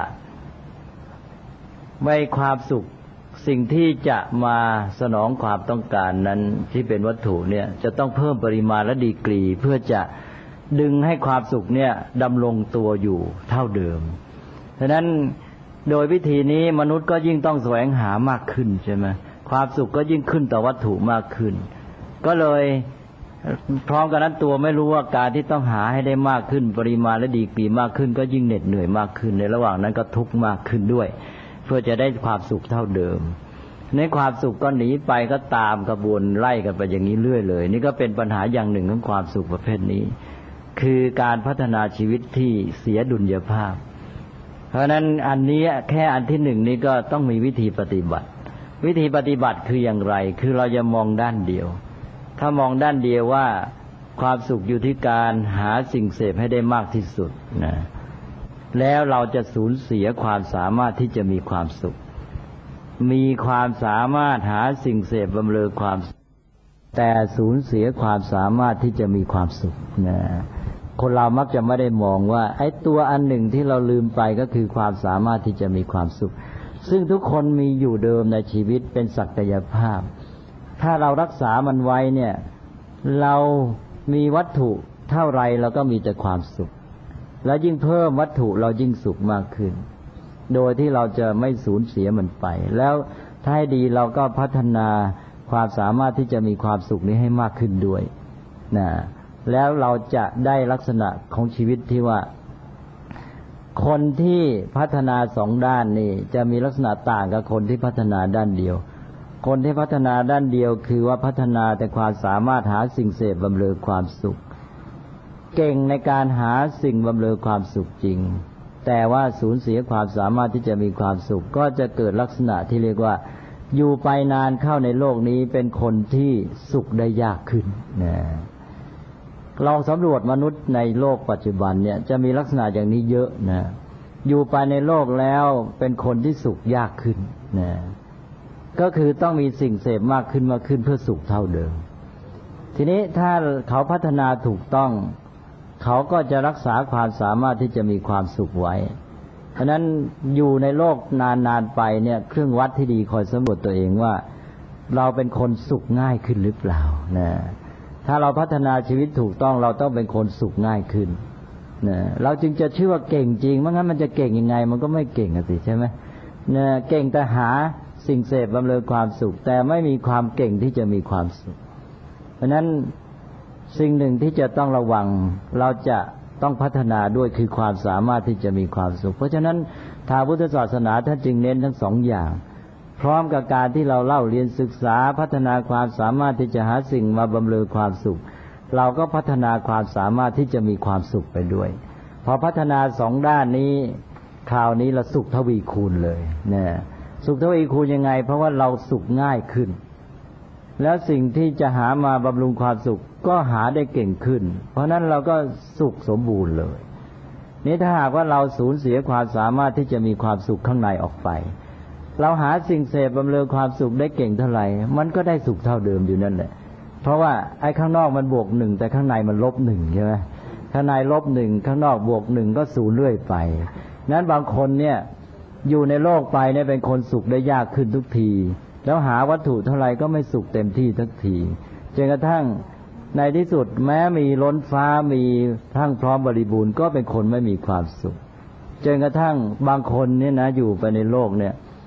ไม่ความสุขสิ่งที่จะมาสนองความต้องการนั้นที่เป็นวัตถุเนี่ยจะต้องเพิ่มปริมาณและดีกรีเพื่อจะดึงให้ความสุขเนี่ยดำรงตัวอยู่เท่าเดิมฉะนั้นโดยวิธีนี้มนุษย์ก็ยิ่งต้องแสวงหามากขึ้นใช่ไหมความสุขก็ยิ่งขึ้นต่อวัตถุมากขึ้นก็เลยพร้อมกันนั้นตัวไม่รู้ว่าการที่ต้องหาให้ได้มากขึ้นปริมาณและดีกรีมากขึ้นก็ยิ่งเหน็ดเหนื่อยมากขึ้นในระหว่างนั้นก็ทุกข์มากขึ้นด้วยเพื่อจะได้ความสุขเท่าเดิมในความสุขก็หนีไปก็ตามกระบวนไล่กันไปอย่างนี้เรื่อยเลยนี่ก็เป็นปัญหาอย่างหนึ่งของความสุขประเภทนี้คือการพัฒนาชีวิตที่เสียดุลยภาพเพราะนั้นอันนี้แค่อันที่1นี้ก็ต้องมีวิธีปฏิบัติวิธีปฏิบัติคืออย่างไรคือเราจะมองด้านเดียวถ้ามองด้านเดียวว่าความสุขอยู่ที่การหาสิ่งเสพให้ได้มากที่สุดนะแล้วเราจะสูญเสียความสามารถที่จะมีความสุขมีความสามารถหาสิ่งเสพบำเรอความแต่สูญเสียความสามารถที่จะมีความสุขนะคนเรามักจะไม่ได้มองว่าไอ้ตัวอันหนึ่งที่เราลืมไปก็คือความสามารถที่จะมีความสุขซึ่งทุกคนมีอยู่เดิมในชีวิตเป็นศักยภาพถ้าเรารักษามันไว้เนี่ยเรามีวัตถุเท่าไรเราก็มีแต่ความสุขแล้วยิ่งเพิ่มวัตถุเรายิ่งสุขมากขึ้นโดยที่เราจะไม่สูญเสียมันไปแล้วถ้าให้ดีเราก็พัฒนาความสามารถที่จะมีความสุขนี้ให้มากขึ้นด้วยนะแล้วเราจะได้ลักษณะของชีวิตที่ว่าคนที่พัฒนา2ด้านนี่จะมีลักษณะต่างกับคนที่พัฒนาด้านเดียวคนที่พัฒนาด้านเดียวคือว่าพัฒนาแต่ความสามารถหาสิ่งเสพบำเรอความสุขเก่งในการหาสิ่งบำเรอความสุขจริงแต่ว่าสูญเสียความสามารถที่จะมีความสุขก็จะเกิดลักษณะที่เรียกว่าอยู่ไปนานเข้าในโลกนี้เป็นคนที่สุขได้ยากขึ้นนะลองสำรวจมนุษย์ในโลกปัจจุบันเนี่ยจะมีลักษณะอย่างนี้เยอะนะอยู่ไปในโลกแล้วเป็นคนที่สุขยากขึ้นนะก็คือต้องมีสิ่งเสพมากขึ้นเพื่อสุขเท่าเดิมทีนี้ถ้าเขาพัฒนาถูกต้องเขาก็จะรักษาความสามารถที่จะมีความสุขไว้เพราะนั้นอยู่ในโลกนานๆไปเนี่ยเครื่องวัดที่ดีคอยสำรวจตัวเองว่าเราเป็นคนสุขง่ายขึ้นหรือเปล่านะถ้าเราพัฒนาชีวิตถูกต้องเราต้องเป็นคนสุขง่ายขึ้นนะเราจึงจะชื่อว่าเก่งจริงไม่งั้นมันจะเก่งยังไงมันก็ไม่เก่งสิใช่ไหมนะเก่งแต่หาสิ่งเสพบำเรอความสุขแต่ไม่มีความเก่งที่จะมีความสุขเพราะนั้นสิ่งหนึ่งที่จะต้องระวังเราจะต้องพัฒนาด้วยคือความสามารถที่จะมีความสุขเพราะฉะนั้นทางพุทธศาสนาท่านจึงเน้นทั้งสองอย่างพร้อมกับการที่เราเล่าเรียนศึกษาพัฒนาความสามารถที่จะหาสิ่งมาบำเรอความสุขเราก็พัฒนาความสามารถที่จะมีความสุขไปด้วยพอพัฒนา2ด้านนี้คราวนี้เราสุขทวีคูณเลยนะสุขทวีคูณยังไงเพราะว่าเราสุขง่ายขึ้นแล้วสิ่งที่จะหามาบำรุงความสุขก็หาได้เก่งขึ้นเพราะนั้นเราก็สุขสมบูรณ์เลยนี่ถ้าหากว่าเราสูญเสียความสามารถที่จะมีความสุขข้างในออกไปเราหาสิ่งเสพบำเรอความสุขได้เก่งเท่าไหร่มันก็ได้สุขเท่าเดิมอยู่นั่นแหละเพราะว่าไอ้ข้างนอกมันบวก1แต่ข้างในมันลบ1ใช่ไหมข้างในลบ1ข้างนอกบวก1ก็0เรื่อยไปนั้นบางคนเนี่ยอยู่ในโลกไปเนี่ยเป็นคนสุขได้ยากขึ้นทุกทีแล้วหาวัตถุเท่าไหร่ก็ไม่สุขเต็มที่ทุกทีจนกระทั่งในที่สุดแม้มีล้นฟ้ามีทั้งพร้อมบริบูรณ์ก็เป็นคนไม่มีความสุขจนกระทั่งบางคนเนี่ยนะอยู่ไปในโลกเนี่ยไป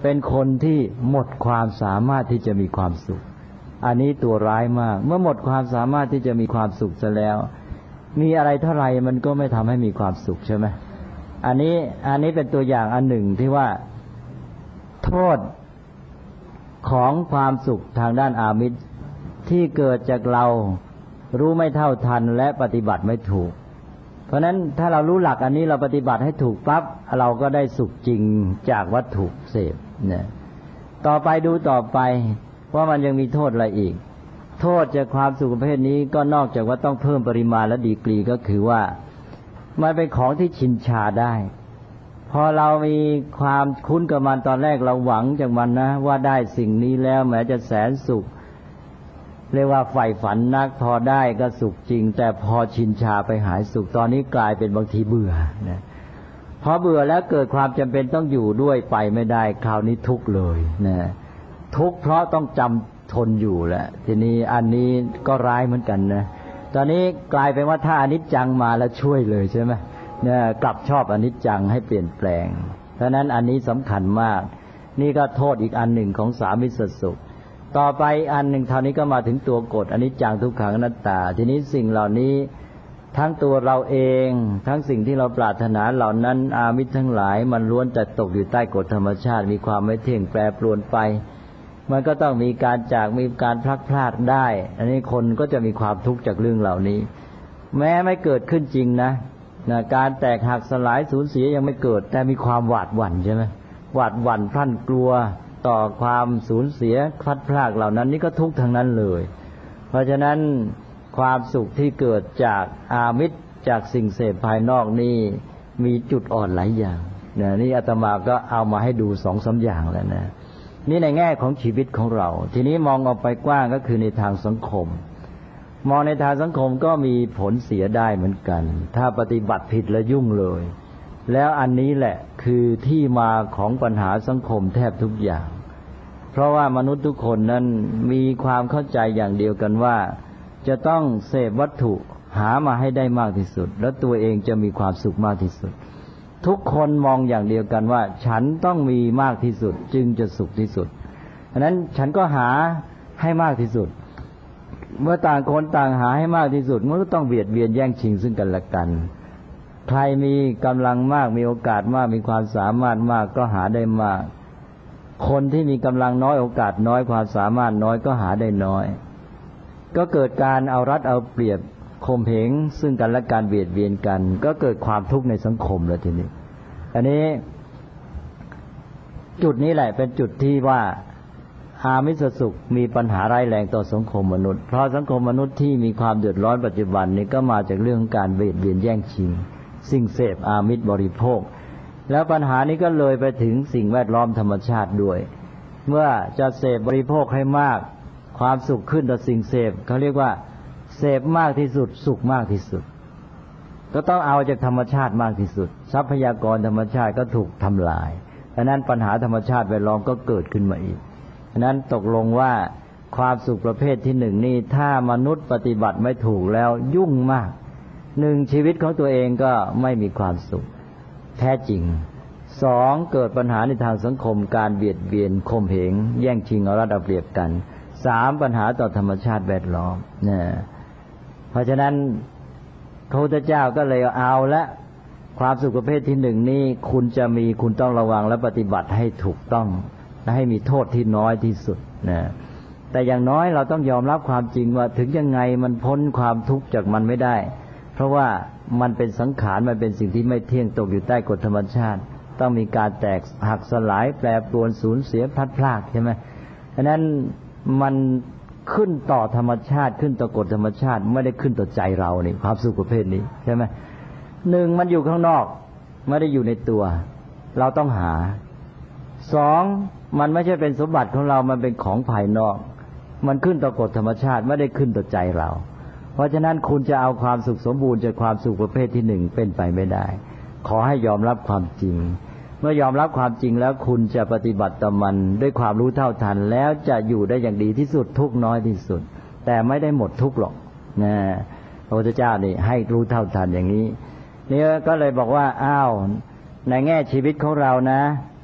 เป็นคนที่หมดความสามารถที่จะมีความสุขอันนี้ตัวร้ายมากเมื่อหมดความสามารถที่จะมีความสุขซะแล้วมีอะไรเท่าไหร่มันก็ไม่ทำให้มีความสุขใช่ไหมอันนี้เป็นตัวอย่างอันหนึ่งที่ว่าโทษของความสุขทางด้านอามิสที่เกิดจากเรารู้ไม่เท่าทันและปฏิบัติไม่ถูกเพราะฉะนั้นถ้าเรารู้หลักอันนี้เราปฏิบัติให้ถูกปั๊บเราก็ได้สุขจริงจากวัตถุเสพเนี่ยต่อไปดูต่อไปว่ามันยังมีโทษอะไรอีกโทษจากความสุขประเภทนี้ก็นอกจากว่าต้องเพิ่มปริมาณและดีกรีก็คือว่ามันเป็นของที่ชินชาได้พอเรามีความคุ้นกับมันตอนแรกเราหวังจากมันนะว่าได้สิ่งนี้แล้วแม้จะแสนสุขเรียกว่าใฝ่ฝันนักพอได้ก็สุขจริงแต่พอชินชาไปหายสุขตอนนี้กลายเป็นบางทีเบื่อนะพอเบื่อแล้วเกิดความจำเป็นต้องอยู่ด้วยไปไม่ได้คราวนี้ทุกข์เลยนะทุกข์เพราะต้องจำทนอยู่แล้วทีนี้อันนี้ก็ร้ายเหมือนกันนะตอนนี้กลายเป็นว่าถ้าอนิจจังมาแล้วช่วยเลยใช่ไหมเนี่ยกลับชอบอนิจจังให้เปลี่ยนแปลงเพราะนั้นอันนี้สำคัญมากนี่ก็โทษอีกอันหนึ่งของสามิสสุขต่อไปอันหนึ่งเท่านี้ก็มาถึงตัวกฎอนิจจังทุกขังอนัตตาทีนี้สิ่งเหล่านี้ทั้งตัวเราเองทั้งสิ่งที่เราปรารถนาเหล่านั้นอามิสทั้งหลายมันล้วนแต่ตกอยู่ใต้กฎธรรมชาติมีความไม่เที่ยงแปรปรวนไปมันก็ต้องมีการจากมีการพลัดพรากได้อันนี้คนก็จะมีความทุกข์จากเรื่องเหล่านี้แม้ไม่เกิดขึ้นจริงนะการแตกหักสลายสูญเสียยังไม่เกิดแต่มีความหวาดหวั่นใช่ไหมหวาดหวั่นพรั่นกลัวต่อความสูญเสียพลัดพรากเหล่านั้นนี่ก็ทุกข์ทั้งนั้นเลยเพราะฉะนั้นความสุขที่เกิดจากอามิสจากสิ่งเสพภายนอกนี่มีจุดอ่อนหลายอย่างนี่อาตมาก็เอามาให้ดู2-3อย่างแล้วนะนี่ในแง่ของชีวิตของเราทีนี้มองออกไปกว้างก็คือในทางสังคมมองในทางสังคมก็มีผลเสียได้เหมือนกันถ้าปฏิบัติผิดแล้วยุ่งเลยแล้วอันนี้แหละคือที่มาของปัญหาสังคมแทบทุกอย่างเพราะว่ามนุษย์ทุกคนนั้นมีความเข้าใจอย่างเดียวกันว่าจะต้องเสพวัตถุหามาให้ได้มากที่สุดแล้วตัวเองจะมีความสุขมากที่สุดทุกคนมองอย่างเดียวกันว่าฉันต้องมีมากที่สุดจึงจะสุขที่สุดฉะนั้นฉันก็หาให้มากที่สุดเมื่อต่างคนต่างหาให้มากที่สุดมันก็ต้องเบียดเบียนแย่งชิงซึ่งกันและกันใครมีกำลังมากมีโอกาสมากมีความสามารถมากก็หาได้มากคนที่มีกำลังน้อยโอกาสน้อยความสามารถน้อยก็หาได้น้อยก็เกิดการเอารัดเอาเปรียบข่มเหงซึ่งกันและการเบียดเบียนกันก็เกิดความทุกข์ในสังคมแล้วทีนี้อันนี้จุดนี้แหละเป็นจุดที่ว่าอามิสสุขมีปัญหาร้ายแรงต่อสังคมมนุษย์เพราะสังคมมนุษย์ที่มีความเดือดร้อนปัจจุบันนี้ก็มาจากเรื่องการเบียดเบียนแย่งชิงสิ่งเสพอามิสบริโภคแล้วปัญหานี้ก็เลยไปถึงสิ่งแวดล้อมธรรมชาติด้วยเมื่อจะเสพบริโภคให้มากความสุขขึ้นต่อสิ่งเสพเขาเรียกว่าเสพมากที่สุดสุขมากที่สุดก็ต้องเอาจากธรรมชาติมากที่สุดทรัพยากรธรรมชาติก็ถูกทำลายเพราะนั้นปัญหาธรรมชาติแวดล้อมก็เกิดขึ้นมาอีกเพราะนั้นตกลงว่าความสุขประเภทที่1นี่ถ้ามนุษย์ปฏิบัติไม่ถูกแล้วยุ่งมาก1ชีวิตของตัวเองก็ไม่มีความสุขแท้จริง2เกิดปัญหาในทางสังคมการเบียดเบียนข่มเหงแย่งชิงเอารัดเอาเปรียบกัน3ปัญหาต่อธรรมชาติแวดล้อมเนี่ยเพราะฉะนั้นพระพุทธเจ้าก็เลยเอาละความสุขประเภทที่1นี่คุณจะมีคุณต้องระวังและปฏิบัติให้ถูกต้องและให้มีโทษที่น้อยที่สุดนะแต่อย่างน้อยเราต้องยอมรับความจริงว่าถึงยังไงมันพ้นความทุกข์จากมันไม่ได้เพราะว่ามันเป็นสังขารมันเป็นสิ่งที่ไม่เที่ยงตกอยู่ใต้กฎธรรมชาติต้องมีการแตกหักสลายแปรปรวนสูญเสียพลัดพรากใช่ไหมฉะนั้นมันขึ้นต่อธรรมชาติขึ้นต่อกฎธรรมชาติไม่ได้ขึ้นต่อใจเรานี่ความสุขประเภทนี้ใช่ไหม1มันอยู่ข้างนอกไม่ได้อยู่ในตัวเราต้องหา2มันไม่ใช่เป็นสมบัติของเรามันเป็นของภายนอกมันขึ้นต่อกฎธรรมชาติไม่ได้ขึ้นต่อใจเราเพราะฉะนั้นคุณจะเอาความสุขสมบูรณ์จากความสุขประเภทที่1เป็นไปไม่ได้ขอให้ยอมรับความจริงเมื่อยอมรับความจริงแล้วคุณจะปฏิบัติต่อมันด้วยความรู้เท่าทันแล้วจะอยู่ได้อย่างดีที่สุดทุกน้อยที่สุดแต่ไม่ได้หมดทุกหรอกนะพระพุทธเจ้านี่ให้รู้เท่าทันอย่างนี้นี่ก็เลยบอกว่าอ้าวในแง่ชีวิตของเรานะ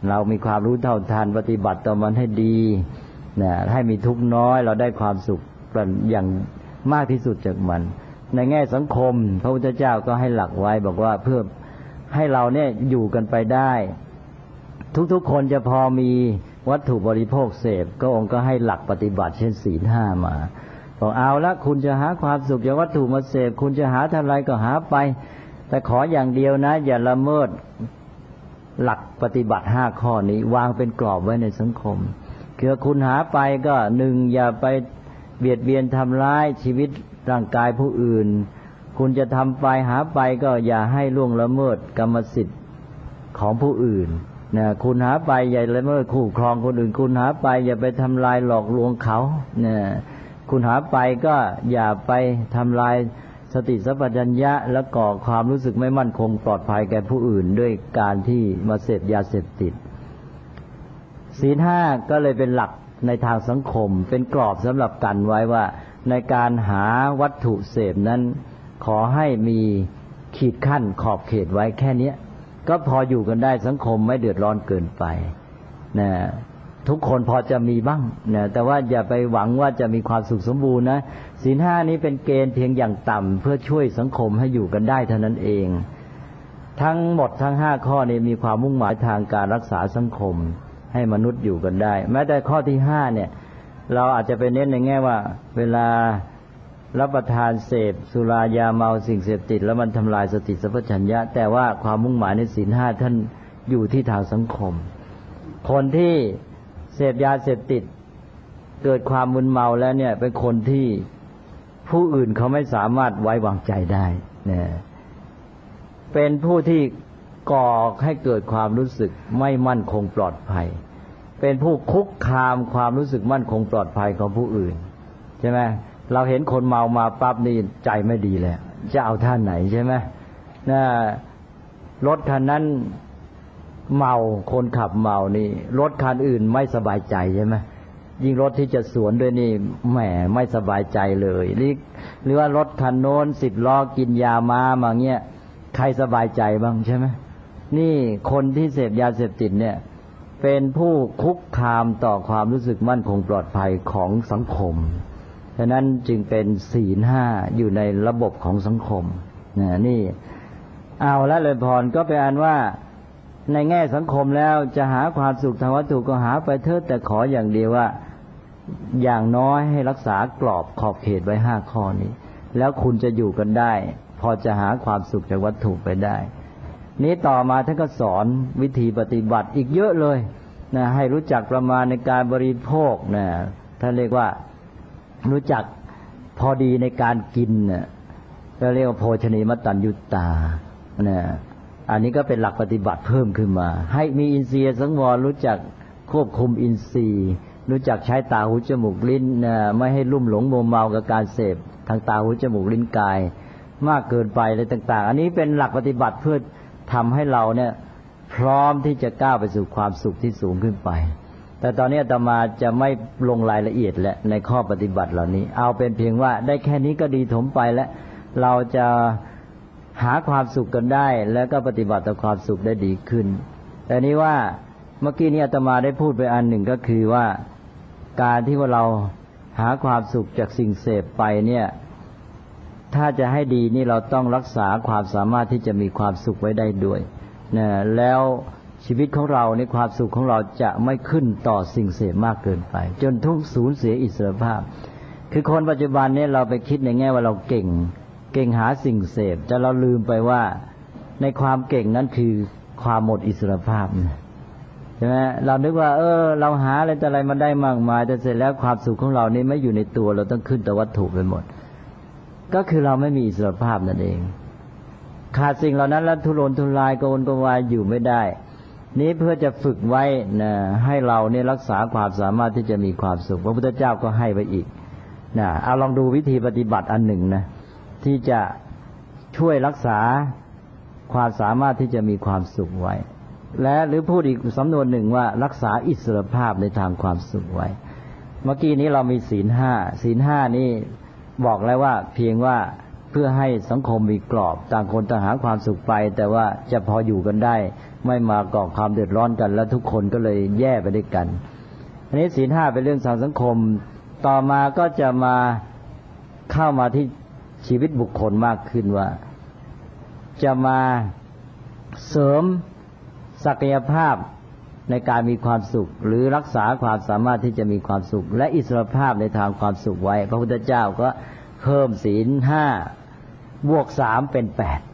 เรามีความรู้เท่าทันปฏิบัติต่อมันให้ดีนะให้มีทุกข์น้อยเราได้ความสุขอย่างมากที่สุดจากมันในแง่สังคมพระพุทธเจ้าก็ให้หลักไว้บอกว่าเพื่อให้เราเนี่ยอยู่กันไปได้ทุกๆคนจะพอมีวัตถุบริโภคเสพก็องค์ก็ให้หลักปฏิบัติเช่นศีลห้ามาบอกเอาละคุณจะหาความสุขจากวัตถุมาเสพคุณจะหาเท่าไรก็หาไปแต่ขออย่างเดียวนะอย่าละเมิดหลักปฏิบัติ5ข้อนี้วางเป็นกรอบไว้ในสังคมคือคุณหาไปก็1อย่าไปเบียดเบียนทำร้ายชีวิตร่างกายผู้อื่นคุณจะทำไปหาไปก็อย่าให้ล่วงละเมิดกรรมสิทธิ์ของผู้อื่นนะคุณหาไปอย่าละเมิดคู่ครองคนอื่นคุณหาไปอย่าไปทำลายหลอกลวงเขานะคุณหาไปก็อย่าไปทำลายสติสัมปชัญญะและก่อความรู้สึกไม่มั่นคงปลอดภัยแก่ผู้อื่นด้วยการที่มาเสพยาเสพติดศีลห้าก็เลยเป็นหลักในทางสังคมเป็นกรอบสำหรับกันไว้ว่าในการหาวัตถุเสพนั้นขอให้มีขีดขั้นขอบเขตไว้แค่นี้ก็พออยู่กันได้สังคมไม่เดือดร้อนเกินไปนะทุกคนพอจะมีบ้างนะแต่ว่าอย่าไปหวังว่าจะมีความสุขสมบูรณ์นะศีลห้านี้เป็นเกณฑ์เพียงอย่างต่ำเพื่อช่วยสังคมให้อยู่กันได้เท่านั้นเองทั้งหมดทั้ง5ข้อนี้มีความมุ่งหมายทางการรักษาสังคมให้มนุษย์อยู่กันได้แม้แต่ข้อที่5เนี่ยเราอาจจะไปเน้นในแง่ว่าเวลารับประทานเสพสุรายาเมาสิ่งเสพติดแล้วมันทำลายสติสัมปชัญญะแต่ว่าความมุ่งหมายในศีลห้าท่านอยู่ที่ทางสังคมคนที่เสพยาเสพติดเกิดความมึนเมาแล้วเนี่ยเป็นคนที่ผู้อื่นเขาไม่สามารถไว้วางใจได้เนี่ยเป็นผู้ที่ก่อให้เกิดความรู้สึกไม่มั่นคงปลอดภัยเป็นผู้คุกคามความรู้สึกมั่นคงปลอดภัยของผู้อื่นใช่ไหมเราเห็นคนเมามาปั๊บนี่ใจไม่ดีแล้วจะเอาท่าไหนใช่ไหมนะรถคันนั้นเมาคนขับเมานี่รถคันอื่นไม่สบายใจใช่ไหมยิ่งรถที่จะสวนด้วยนี่แหมไม่สบายใจเลยหรือว่ารถคันโน้น10 ล้อกินยาม้ามาเงี้ยใครสบายใจบ้างใช่ไหมนี่คนที่เสพยาเสพติดเนี่ยเป็นผู้คุกคามต่อความรู้สึกมั่นคงปลอดภัยของสังคมฉะนั้นจึงเป็นศีลห้าอยู่ในระบบของสังคมนี่เอาละเลยพรก็ไปอ่านว่าในแง่สังคมแล้วจะหาความสุขทางวัตถุก็หาไปเถิดแต่ขออย่างเดียวว่าอย่างน้อยให้รักษากรอบขอบเขตไว้5ข้อนี้แล้วคุณจะอยู่กันได้พอจะหาความสุขจากวัตถุไปได้นี้ต่อมาท่านก็สอนวิธีปฏิบัติอีกเยอะเลยนะให้รู้จักประมาณในการบริโภคนะท่านเรียกว่ารู้จักพอดีในการกินนะก็เรียกว่าโภชเนมัตตัญญูตานะอันนี้ก็เป็นหลักปฏิบัติเพิ่มขึ้นมาให้มีอินทรีย์สังวรรู้จักควบคุมอินทรีย์รู้จักใช้ตาหูจมูกลิ้นนะไม่ให้ลุ่มหลงมัวเมากับการเสพทางตาหูจมูกลิ้นกายมากเกินไปอะไรต่างๆอันนี้เป็นหลักปฏิบัติเพื่อทำให้เราเนี่ยพร้อมที่จะก้าวไปสู่ความสุขที่สูงขึ้นไปแต่ตอนนี้อาตมาจะไม่ลงรายละเอียดและในข้อปฏิบัติเหล่านี้เอาเป็นเพียงว่าได้แค่นี้ก็ดีถมไปแล้วเราจะหาความสุขกันได้แล้วก็ปฏิบัติต่อความสุขได้ดีขึ้นแต่นี้ว่าเมื่อกี้นี้อาตมาได้พูดไปอันหนึ่งก็คือว่าการที่ว่าเราหาความสุขจากสิ่งเสพไปเนี่ยถ้าจะให้ดีนี่เราต้องรักษาความสามารถที่จะมีความสุขไว้ได้ด้วยนะแล้วชีวิตของเราในความสุขของเราจะไม่ขึ้นต่อสิ่งเสพมากเกินไปจนทุกสูญเสียอิสรภาพคือคนปัจจุบันนี้เราไปคิดในแง่ว่าเราเก่งหาสิ่งเสพแต่เราลืมไปว่าในความเก่งนั้นคือความหมดอิสรภาพใช่ไหมเรานึกว่าเราหาอะไรแต่อะไรมาได้มากมายแต่เสร็จแล้วความสุขของเรานี่ไม่อยู่ในตัวเราต้องขึ้นแต่วัตถุไปหมดก็คือเราไม่มีอิสรภาพนั่นเองขาดสิ่งเหล่านั้นแล้วทุรนทุรายกระวนกระวายอยู่ไม่ได้นี้เพื่อจะฝึกไว้นะให้เราเนี่ยรักษาความสามารถที่จะมีความสุขพระพุทธเจ้าก็ให้ไว้อีกนะเอาลองดูวิธีปฏิบัติอันหนึ่งนะที่จะช่วยรักษาความสามารถที่จะมีความสุขไว้และหรือพูดอีกสำนวนหนึ่งว่ารักษาอิสรภาพในทางความสุขไว้เมื่อกี้นี้เรามีศีลห้านี่บอกแล้วว่าเพียงว่าเพื่อให้สังคมมีกรอบต่างคนต่างหาความสุขไปแต่ว่าจะพออยู่กันได้ไม่มาก่อความเดือดร้อนกันแล้วทุกคนก็เลยแย่ไปด้วยกันอันนี้ศีลห้าเป็นเรื่องทางสังคมต่อมาก็จะมาเข้ามาที่ชีวิตบุคคลมากขึ้นว่าจะมาเสริมศักยภาพในการมีความสุขหรือรักษาความสามารถที่จะมีความสุขและอิสรภาพในทางความสุขไว้พระพุทธเจ้าก็เพิ่มศีลห้าบวก3เป็น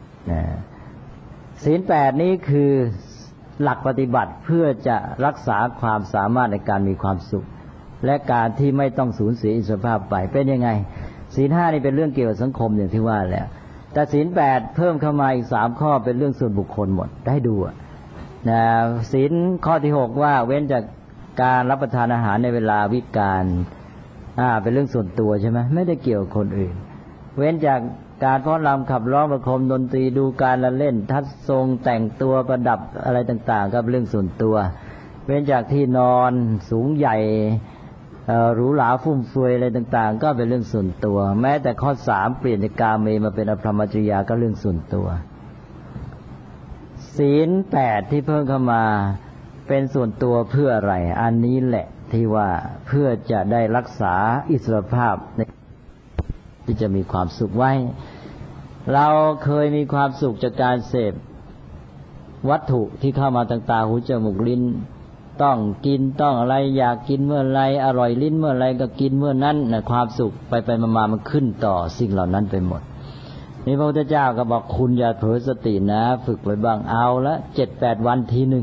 8ศีล8นี้คือหลักปฏิบัติเพื่อจะรักษาความสามารถในการมีความสุขและการที่ไม่ต้องสูญเสียอิสรภาพไปเป็นยังไงศีลห้านี่เป็นเรื่องเกี่ยวกับสังคมอย่างที่ว่าแล้วแต่ศีล8เพิ่มเข้ามาอีก3ข้อเป็นเรื่องส่วนบุคคลหมดได้ดูศีลข้อที่6ว่าเว้นจากการรับประทานอาหารในเวลาวิกาลเป็นเรื่องส่วนตัวใช่ไหมไม่ได้เกี่ยวกับคนอื่นเว้นจากการฟ้อนรำขับร้องประโคมดนตรีดูการละเล่นทัดทรงแต่งตัวประดับอะไรต่างๆก็เป็นเรื่องส่วนตัวเว้นจากที่นอนสูงใหญ่หรูหราฟุ่มเฟือยอะไรต่างๆก็เป็นเรื่องส่วนตัวแม้แต่ข้อ3เปลี่ยนจากกาเมมาเป็นอภรรมจริยาก็เรื่องส่วนตัวศีล8ที่เพิ่มเข้ามาเป็นส่วนตัวเพื่ออะไรอันนี้แหละที่ว่าเพื่อจะได้รักษาอิสรภาพที่จะมีความสุขไว้เราเคยมีความสุขจากการเสพวัตถุที่เข้ามาทางตาหูจมูกลิ้นต้องกินต้องอะไรอยากกินเมื่อไรอร่อยลิ้นเมื่อไรก็กินเมื่อนั้นความสุขไปมามันขึ้นต่อสิ่งเหล่านั้นไปหมดนี่พระพุทธเจ้าก็บอกคุณอย่าเผลอสตินะฝึกไว้บ้างเอาละ 7-8 วันทีนึง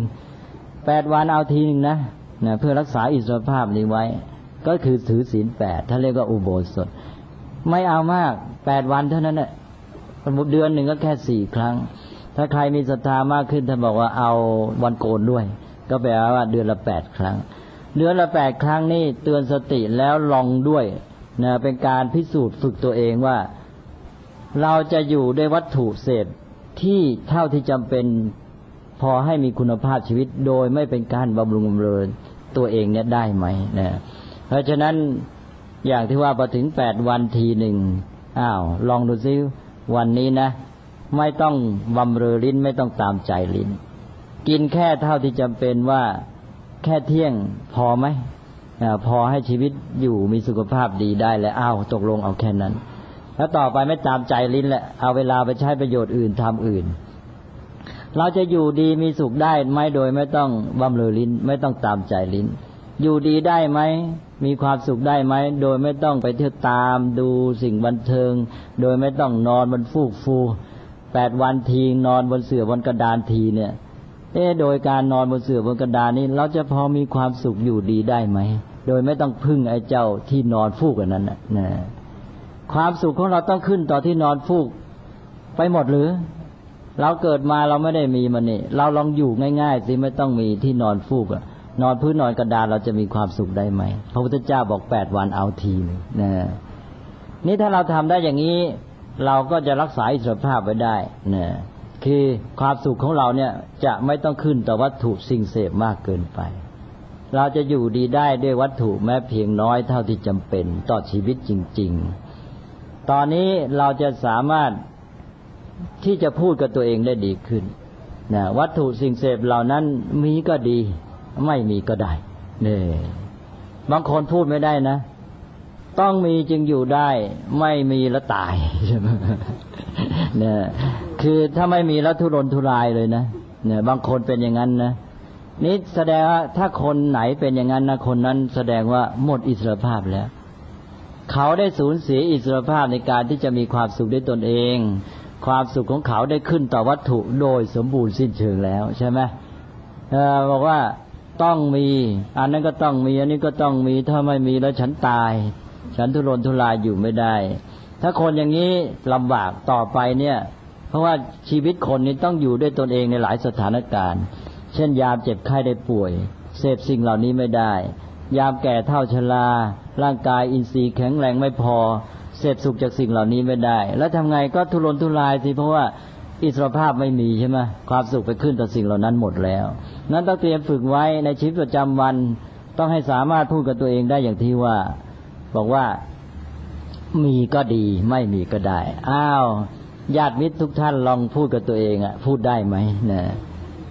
8วันเอาทีนึงนะเพื่อรักษาอิสรภาพนี้ไว้ก็คือถือศีล8ท่านเรียกว่าอุโบสถไม่เอามาก8วันเท่านั้นน่ะเดือนหนึ่งก็แค่4ครั้งถ้าใครมีศรัทธามากขึ้นท่านบอกว่าเอาวันโกนด้วยก็แปลว่าเดือนละ8ครั้งเดือนละ8ครั้งนี่เตือนสติแล้วลองด้วยเป็นการพิสูจน์ฝึกตัวเองว่าเราจะอยู่ด้วยวัตถุเสพที่เท่าที่จำเป็นพอให้มีคุณภาพชีวิตโดยไม่เป็นการบำรุงบำเรอตัวเองเนี่ยได้ไหมเพราะฉะนั้นอย่างที่ว่าพอถึง8วันทีหนึ่งลองดูซิวันนี้นะไม่ต้องบำเรอลิ้นไม่ต้องตามใจลิ้นกินแค่เท่าที่จำเป็นว่าแค่เที่ยงพอไหมพอให้ชีวิตอยู่มีสุขภาพดีได้แล้วตกลงเอาแค่นั้นแล้วต่อไปไม่ตามใจลิ้นแหละเอาเวลาไปใช้ประโยชน์อื่นทำอื่นเราจะอยู่ดีมีสุขได้ไหมโดยไม่ต้องบำเรอลิ้นไม่ต้องตามใจลิ้นอยู่ดีได้ไหมมีความสุขได้ไหมโดยไม่ต้องไปเที่ยวตามดูสิ่งบันเทิงโดยไม่ต้องนอนบนฟูกฟู8วันทีนอนบนเสื่อบนกระดานทีเนี่ยโดยการนอนบนเสื่อบนกระดานนี้เราจะพอมีความสุขอยู่ดีได้ไหมโดยไม่ต้องพึ่งไอ้เจ้าที่นอนฟูกอันนั้นนะความสุขของเราต้องขึ้นต่อที่นอนฟูกไปหมดหรือเราเกิดมาเราไม่ได้มีมันนี่เราลองอยู่ง่ายๆสิไม่ต้องมีที่นอนฟูกนอนพื้นนอนกระดานเราจะมีความสุขได้ไหมพระพุทธเจ้าบอก8วันเอาทีนึงนี่ถ้าเราทำได้อย่างนี้เราก็จะรักษาอิสรภาพไว้ได้คือความสุขของเราเนี่ยจะไม่ต้องขึ้นต่อวัตถุสิ่งเสพมากเกินไปเราจะอยู่ดีได้ด้วยวัตถุแม้เพียงน้อยเท่าที่จำเป็นต่อชีวิตจริงๆตอนนี้เราจะสามารถที่จะพูดกับตัวเองได้ดีขึ้นวัตถุสิ่งเสพเหล่านั้นมีก็ดีไม่มีก็ได้บางคนพูดไม่ได้นะต้องมีจึงอยู่ได้ไม่มีแล้วตายใช่ไหมคือถ้าไม่มีแล้วทุรนทุรายเลยนะบางคนเป็นอย่างนั้นนะนี่แสดงว่าถ้าคนไหนเป็นอย่างนั้นนะคนนั้นแสดงว่าหมดอิสรภาพแล้วเขาได้สูญเสียอิสรภาพในการที่จะมีความสุขด้วยตนเองความสุขของเขาได้ขึ้นต่อวัตถุโดยสมบูรณ์สิ้นเชิงแล้วใช่ไหมบอกว่าต้องมีอันนั้นก็ต้องมีอันนี้ก็ต้องมีถ้าไม่มีแล้วฉันตายฉันทุรนทุรายอยู่ไม่ได้ถ้าคนอย่างนี้ลำบากต่อไปเนี่ยเพราะว่าชีวิตคนนี้ต้องอยู่ด้วยตนเองในหลายสถานการณ์เช่นยามเจ็บไข้ได้ป่วยเสพสิ่งเหล่านี้ไม่ได้ยามแก่เฒ่าชราร่างกายอินทรีย์แข็งแรงไม่พอเสพสุขจากสิ่งเหล่านี้ไม่ได้แล้วทำไงก็ทุรนทุรายสิเพราะว่าอิสรภาพไม่มีใช่ไหมความสุขไปขึ้นต่อสิ่งเหล่านั้นหมดแล้วนั้นต้องเตรียมฝึกไว้ในชีวิตประจำวันต้องให้สามารถพูดกับตัวเองได้อย่างที่ว่าบอกว่ามีก็ดีไม่มีก็ได้ญาติมิตรทุกท่านลองพูดกับตัวเองพูดได้ไหม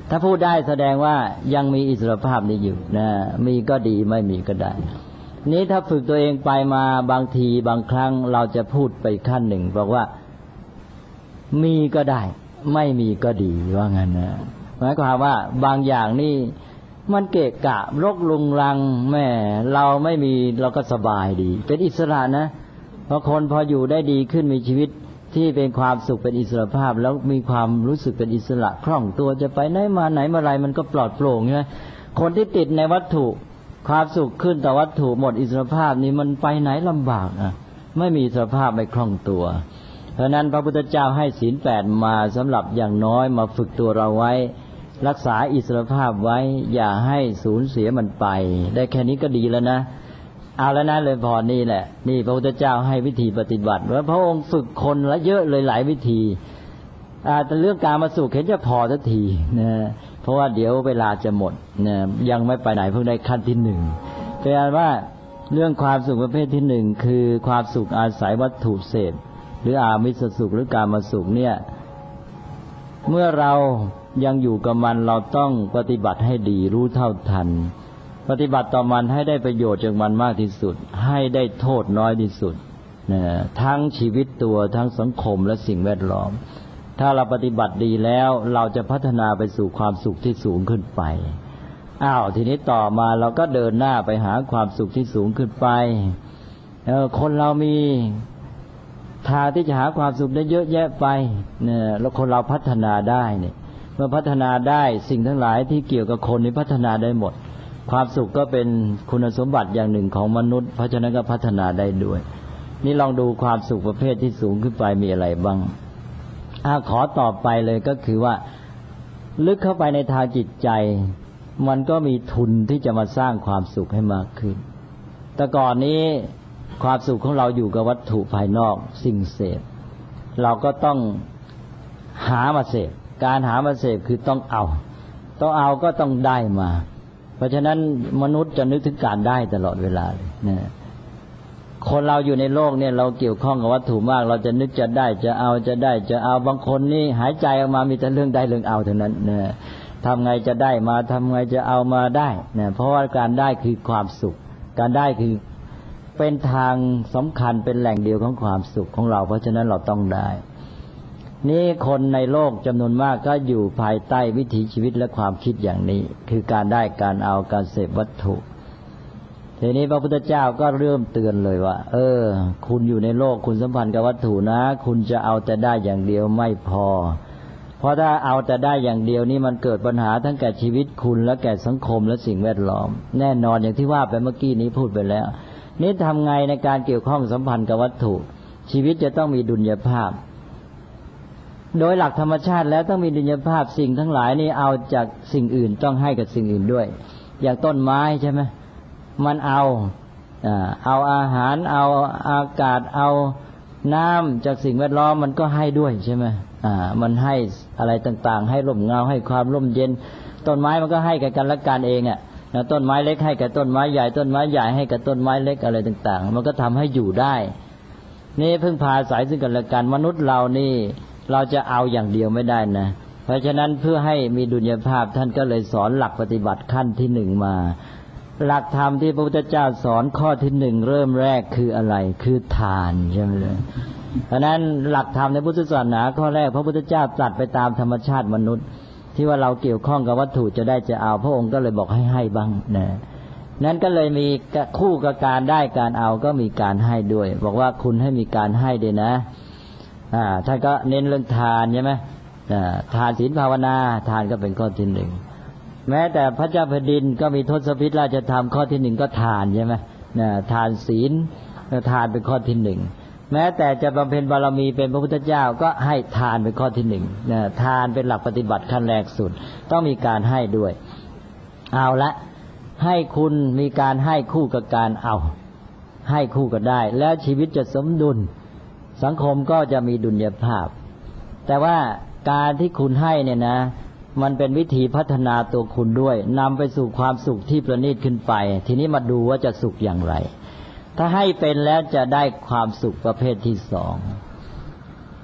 ถ้าพูดได้แสดงว่ายังมีอิสรภาพนี้อยู่นะมีก็ดีไม่มีก็ได้นี้ถ้าฝึกตัวเองไปมาบางทีบางครั้งเราจะพูดไปขั้นหนึ่งบอกว่ามีก็ได้ไม่มีก็ดีว่างั้นนะหมายความว่าบางอย่างนี่มันเกะกะรกรุงรังแม่เราไม่มีเราก็สบายดีเป็นอิสระนะเพราะคนพออยู่ได้ดีขึ้นมีชีวิตที่เป็นความสุขเป็นอิสรภาพแล้วมีความรู้สึกเป็นอิสระคล่องตัวจะไปไหนมาไหนมาไรมันก็ปลอดโปร่งใช่ไหมคนที่ติดในวัตถุความสุขขึ้นต่อวัตถุหมดอิสรภาพนี้มันไปไหนลำบากอ่ะไม่มีอิสรภาพไม่คล่องตัวเพราะนั้นพระพุทธเจ้าให้ศีล 8มาสำหรับอย่างน้อยมาฝึกตัวเราไว้รักษาอิสรภาพไว้อย่าให้สูญเสียมันไปได้แค่นี้ก็ดีแล้วนะเอาแล้วนะเลยพอนี่แหละนี่พระพุทธเจ้าให้วิธีปฏิบัติว่าพระองค์ฝึกคนละเยอะเลยหลายวิธีแต่เรื่องการมาสุขเห็นจะพอสักทีนะเพราะว่าเดี๋ยวเวลาจะหมดนะยังไม่ไปไหนเพิ่งได้ขั้นที่หนึ่งแปลว่าเรื่องความสุขประเภทที่หนึ่งคือความสุขอาศัยวัตถุเสพหรืออามิสสุขหรือการมาสุขเนี่ยเมื่อเรายังอยู่กับมันเราต้องปฏิบัติให้ดีรู้เท่าทันปฏิบัติต่อมันให้ได้ประโยชน์จากมันมากที่สุดให้ได้โทษน้อยที่สุดนะทั้งชีวิตตัวทั้งสังคมและสิ่งแวดล้อมถ้าเราปฏิบัติดีแล้วเราจะพัฒนาไปสู่ความสุขที่สูงขึ้นไปทีนี้ต่อมาเราก็เดินหน้าไปหาความสุขที่สูงขึ้นไปคนเรามีทางที่จะหาความสุขได้เยอะแยะไปเนี่ยแล้วคนเราพัฒนาได้เนี่ยเมื่อพัฒนาได้สิ่งทั้งหลายที่เกี่ยวกับคนนี้พัฒนาได้หมดความสุขก็เป็นคุณสมบัติอย่างหนึ่งของมนุษย์เพราะฉะนั้นก็พัฒนาได้ด้วยนี่ลองดูความสุขประเภทที่สูงขึ้นไปมีอะไรบ้างขอต่อไปเลยก็คือว่าลึกเข้าไปในทางจิตใจมันก็มีทุนที่จะมาสร้างความสุขให้มากขึ้นแต่ก่อนนี้ความสุขของเราอยู่กับวัตถุภายนอกสิ่งเสพเราก็ต้องหามาเสพการหามาเสพคือต้องเอาก็ต้องได้มาเพราะฉะนั้นมนุษย์จะนึกถึงการได้ตลอดเวลาเลยนะคนเราอยู่ในโลกเนี่ยเราเกี่ยวข้องกับวัตถุมากเราจะนึกจะได้จะเอาจะได้จะเอาบางคนนี่หายใจออกมามีแต่เรื่องได้เรื่องเอาเท่านั้นนะทำไงจะได้มาทำไงจะเอามาได้นะเพราะว่าการได้คือความสุขการได้คือเป็นทางสำคัญเป็นแหล่งเดียวของความสุขของเราเพราะฉะนั้นเราต้องได้นี่คนในโลกจำนวนมากก็อยู่ภายใต้วิถีชีวิตและความคิดอย่างนี้คือการได้การเอาการเสพวัตถุทีนี้พระพุทธเจ้าก็เริ่มเตือนเลยว่าคุณอยู่ในโลกคุณสัมพันธ์กับวัตถุนะคุณจะเอาแต่ได้อย่างเดียวไม่พอเพราะถ้าเอาแต่ได้อย่างเดียวนี่มันเกิดปัญหาทั้งแก่ชีวิตคุณและแก่สังคมและสิ่งแวดล้อมแน่นอนอย่างที่ว่าไปเมื่อกี้นี้พูดไปแล้วนี่ทำไงในการเกี่ยวข้องสัมพันธ์กับวัตถุชีวิตจะต้องมีดุลยภาพโดยหลักธรรมชาติแล้วต้องมีดุลยภาพสิ่งทั้งหลายนี่เอาจากสิ่งอื่นต้องให้กับสิ่งอื่นด้วยอย่างต้นไม้ใช่ไหมมันเอาอาหารเอาอากาศเอาน้ำจากสิ่งแวดล้อมมันก็ให้ด้วยใช่ไหมมันให้อะไรต่างๆให้ร่มเงาให้ความร่มเย็นต้นไม้มันก็ให้กันและกันเองต้นไม้เล็กให้กับต้นไม้ใหญ่ต้นไม้ใหญ่ให้กับต้นไม้เล็กอะไรต่างๆมันก็ทำให้อยู่ได้นี่พึ่งพาอาศัยซึ่งกันและกันมนุษย์เรานี่เราจะเอาอย่างเดียวไม่ได้นะเพราะฉะนั้นเพื่อให้มีดุลยภาพท่านก็เลยสอนหลักปฏิบัติขั้นที่หนึ่งมาหลักธรรมที่พระพุทธเจ้าสอนข้อที่หนึ่งเริ่มแรกคืออะไรคือทานใช่ไหมเลยเพราะนั้นหลักธรรมในพุทธศาสนาข้อแรกพระพุทธเจ้าตรัสไปตามธรรมชาติมนุษย์ที่ว่าเราเกี่ยวข้องกับวัตถุจะได้จะเอาพระองค์ก็เลยบอกให้บ้างนะนั้นก็เลยมีคู่กับการได้การเอาก็มีการให้ด้วยบอกว่าคุณให้มีการให้ด้วยนะท่านก็เน้นเรื่องทานใช่ไหมทานศีลภาวนาทานก็เป็นข้อที่หนึ่งแม้แต่พระเจ้าแผ่นดินก็มีทศพิธราชธรรมข้อที่หนึ่งก็ทานใช่ไหมทานศีลทานเป็นข้อที่หนึ่งแม้แต่จะบำเพ็ญบารมีเป็นพระพุทธเจ้าก็ให้ทานเป็นข้อที่หนึ่งทานเป็นหลักปฏิบัติขั้นแรกสุดต้องมีการให้ด้วยเอาละให้คุณมีการให้คู่กับการเอาให้คู่กันได้แล้วชีวิตจะสมดุลสังคมก็จะมีดุลยภาพแต่ว่าการที่คุณให้เนี่ยนะมันเป็นวิธีพัฒนาตัวคุณด้วยนำไปสู่ความสุขที่ประณีตขึ้นไปทีนี้มาดูว่าจะสุขอย่างไรถ้าให้เป็นแล้วจะได้ความสุขประเภทที่สอง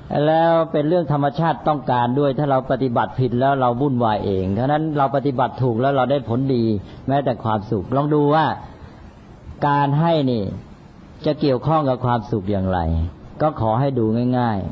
แล้วเป็นเรื่องธรรมชาติต้องการด้วยถ้าเราปฏิบัติผิดแล้วเราวุ่นวายเองฉะนั้นเราปฏิบัติถูกแล้วเราได้ผลดีแม้แต่ความสุขลองดูว่าการให้นี่จะเกี่ยวข้องกับความสุขอย่างไรก็ขอให้ดูง่าย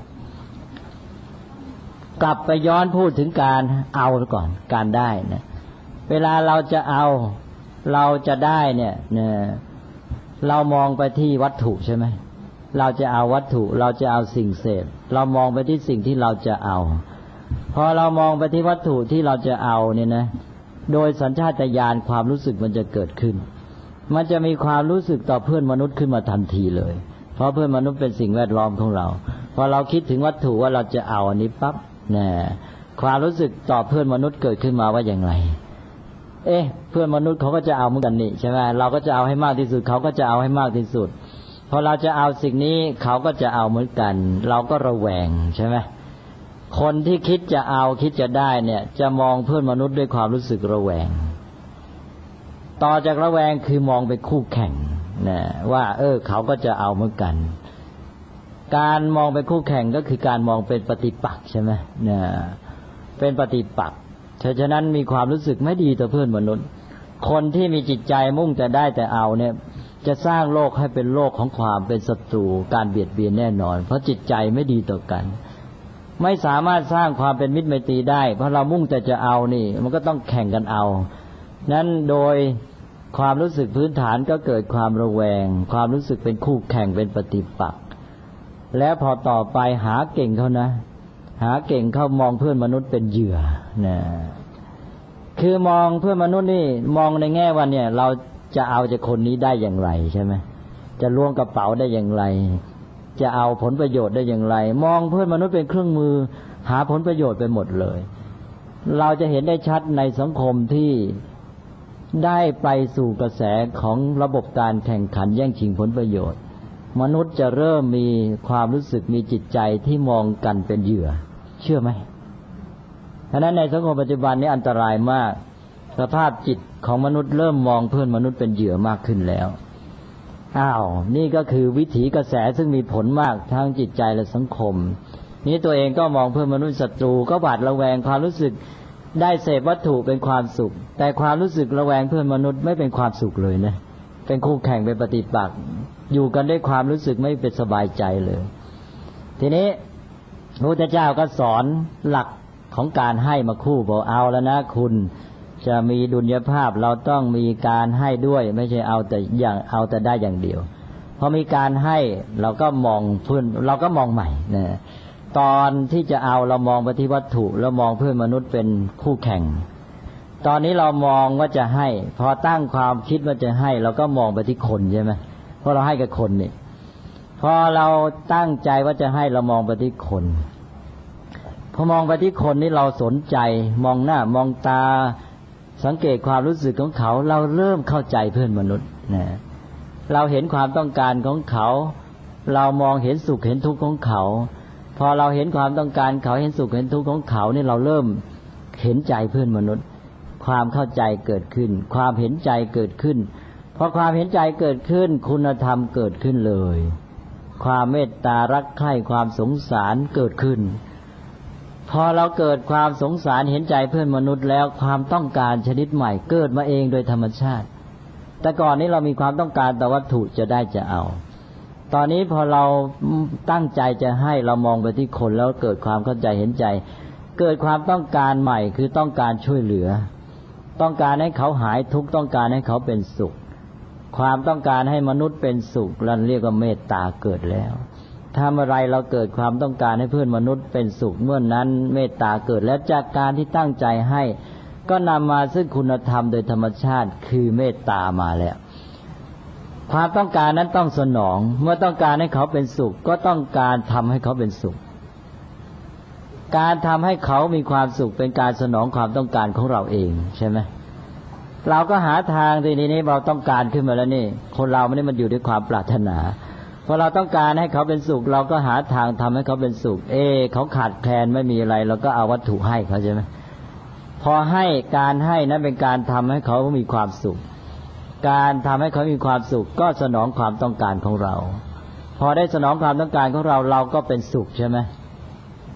ๆกลับไปย้อนพูดถึงการเอาก่อนการได้นะเวลาเราจะเอาเราจะได้เนี่ยเรามองไปที่วัตถุใช่ไหมเราจะเอาวัตถุเราจะเอาสิ่งเสพเรามองไปที่สิ่งที่เราจะเอาพอเรามองไปที่วัตถุที่เราจะเอาเนี่ยนะโดยสัญชาตญาณความรู้สึกมันจะเกิดขึ้นมันจะมีความรู้สึกต่อเพื่อนมนุษย์ขึ้นมาทันทีเลยเพราะเพื่อนมนุษย์เป็นสิ่งแวดล้อมของเราพอเราคิดถึงวัตถุว่าเราจะเอาอันนี้ปั๊บเนี่ยความรู้สึกต่อเพื่อนมนุษย์เกิดขึ้นมาว่าอย่างไรเพื่อนมนุษย์เขาก็จะเอาเหมือนกันนี่ใช่ไหมเราก็จะเอาให้มากที่สุดเขาก็จะเอาให้มากที่สุดพอเราจะเอาสิ่งนี้เขาก็จะเอาเหมือนกันเราก็ระแวงใช่ไหมคนที่คิดจะเอาคิดจะได้เนี่ยจะมองเพื่อนมนุษย์ด้วยความรู้สึกระแวงต่อจากระแวงคือมองเป็นคู่แข่งนะว่าเขาก็จะเอาเหมือนกันการมองเป็นคู่แข่งก็คือการมองเป็นปฏิปักษ์ใช่ไหมเนี่ยเป็นปฏิปักษ์ฉะนั้นมีความรู้สึกไม่ดีต่อเพื่อนมนุษย์คนที่มีจิตใจมุ่งแต่ได้แต่เอาเนี่ยจะสร้างโลกให้เป็นโลกของความเป็นศัตรูการเบียดเบียนแน่นอนเพราะจิตใจไม่ดีต่อกันไม่สามารถสร้างความเป็นมิตรไมตรีได้เพราะเรามุ่งแต่จะเอานี่มันก็ต้องแข่งกันเอานั้นโดยความรู้สึกพื้นฐานก็เกิดความระแวงความรู้สึกเป็นคู่แข่งเป็นปฏิปักษ์แล้วพอต่อไปหาเก่งเขานะหาเก่งเขามองเพื่อนมนุษย์เป็นเหยื่อนะคือมองเพื่อนมนุษย์นี่มองในแง่ว่าเนี่ยเราจะเอาจากคนนี้ได้อย่างไรใช่ไหมจะล้วงกระเป๋าได้อย่างไรจะเอาผลประโยชน์ได้อย่างไรมองเพื่อนมนุษย์เป็นเครื่องมือหาผลประโยชน์ไปหมดเลยเราจะเห็นได้ชัดในสังคมที่ได้ไปสู่กระแสของระบบการแข่งขันแย่งชิงผลประโยชน์มนุษย์จะเริ่มมีความรู้สึกมีจิตใจที่มองกันเป็นเหยื่อเชื่อไหมฉะนั้นในสังคมปัจจุบันนี้อันตรายมากสภาพจิตของมนุษย์เริ่มมองเพื่อนมนุษย์เป็นเหยื่อมากขึ้นแล้วนี่ก็คือวิถีกระแสซึ่งมีผลมากทั้งจิตใจและสังคมนี้ตัวเองก็มองเพื่อนมนุษย์ศัตรูก็หวาดระแวงความรู้สึกได้เสพวัตถุเป็นความสุขแต่ความรู้สึกระแวงเพื่อนมนุษย์ไม่เป็นความสุขเลยนะเป็นคู่แข่งเป็นปฏิปักษ์อยู่กันด้วยความรู้สึกไม่เป็นสบายใจเลยทีนี้พระพุทธเจ้าก็สอนหลักของการให้มาคู่บอกเอาแล้วนะคุณจะมีดุลยภาพเราต้องมีการให้ด้วยไม่ใช่เอาแต่ได้อย่างเดียวพอมีการให้เราก็มองเพื่อนเราก็มองใหม่นะตอนที่จะเอาเรามองไปที่วัตถุแล้วมองเพื่อนมนุษย์เป็นคู่แข่งตอนนี้เรามองว่าจะให้พอตั้งความคิดว่าจะให้เราก็มองไปที่คนใช่ไหมเพราะเราให้กับคนนี่พอเราตั้งใจว่าจะให้เรามองไปที่คนพอมองไปที่คนนี่เราสนใจมองหน้ามองตาสังเกตความรู้สึกของเขาเราเริ่มเข้าใจเพื่อนมนุษย์นะเราเห็นความต้องการของเขาเรามองเห็นสุขเห็นทุกข์ของเขาพอเราเห็นความต้องการเขาเห็นสุขเห็นทุกข์ของเขานี่เราเริ่มเห็นใจเพื่อนมนุษย์ความเข้าใจเกิดขึ้นความเห็นใจเกิดขึ้นพอความเห็นใจเกิดขึ้นคุณธรรมเกิดขึ้นเลยความเมตตารักใคร่ความสงสารเกิดขึ้นพอเราเกิดความสงสารเห็นใจเพื่อนมนุษย์แล้วความต้องการชนิดใหม่เกิดมาเองโดยธรรมชาติแต่ก่อนนี้เรามีความต้องการต่อวัตถุจะได้จะเอาตอนนี้พอเราตั้งใจจะให้เรามองไปที่คนแล้วเกิดความเข้าใจเห็นใจเกิดความต้องการใหม่คือต้องการช่วยเหลือต้องการให้เขาหายทุกข์ต้องการให้เขาเป็นสุขความต้องการให้มนุษย์เป็นสุขเราเรียกว่าเมตตาเกิดแล้วทำอะไรเราเกิดความต้องการให้เพื่อนมนุษย์เป็นสุขเมื่อนั้นเมตตาเกิดแล้วจากการที่ตั้งใจให้ก็นำมาซึ่งคุณธรรมโดยธรรมชาติคือเมตตามาแล้วความต้องการนั้นต้องสนองเมื่อต้องการให้เขาเป็นสุขก็ต้องการทำให้เขาเป็นสุขการทำให้เขามีความสุขเป็นการสนองความต้องการของเราเองใช่ไหมเราก็หาทางทีนี้เราต้องการขึ้นมาแล้วนี่คนเรามันอยู่ด้วยความปรารถนาพอเราต้องการให้เขาเป็นสุขเราก็หาทางทำให้เขาเป็นสุขเขาขาดแคลนไม่มีอะไรเราก็เอาวัตถุให้เขาใช่ไหมพอให้การให้นั้นเป็นการทำให้เขามีความสุขการทำให้เขามีความสุขก็สนองความต้องการของเราพอได้สนองความต้องการของเราเราก็เป็นสุขใช่ไหม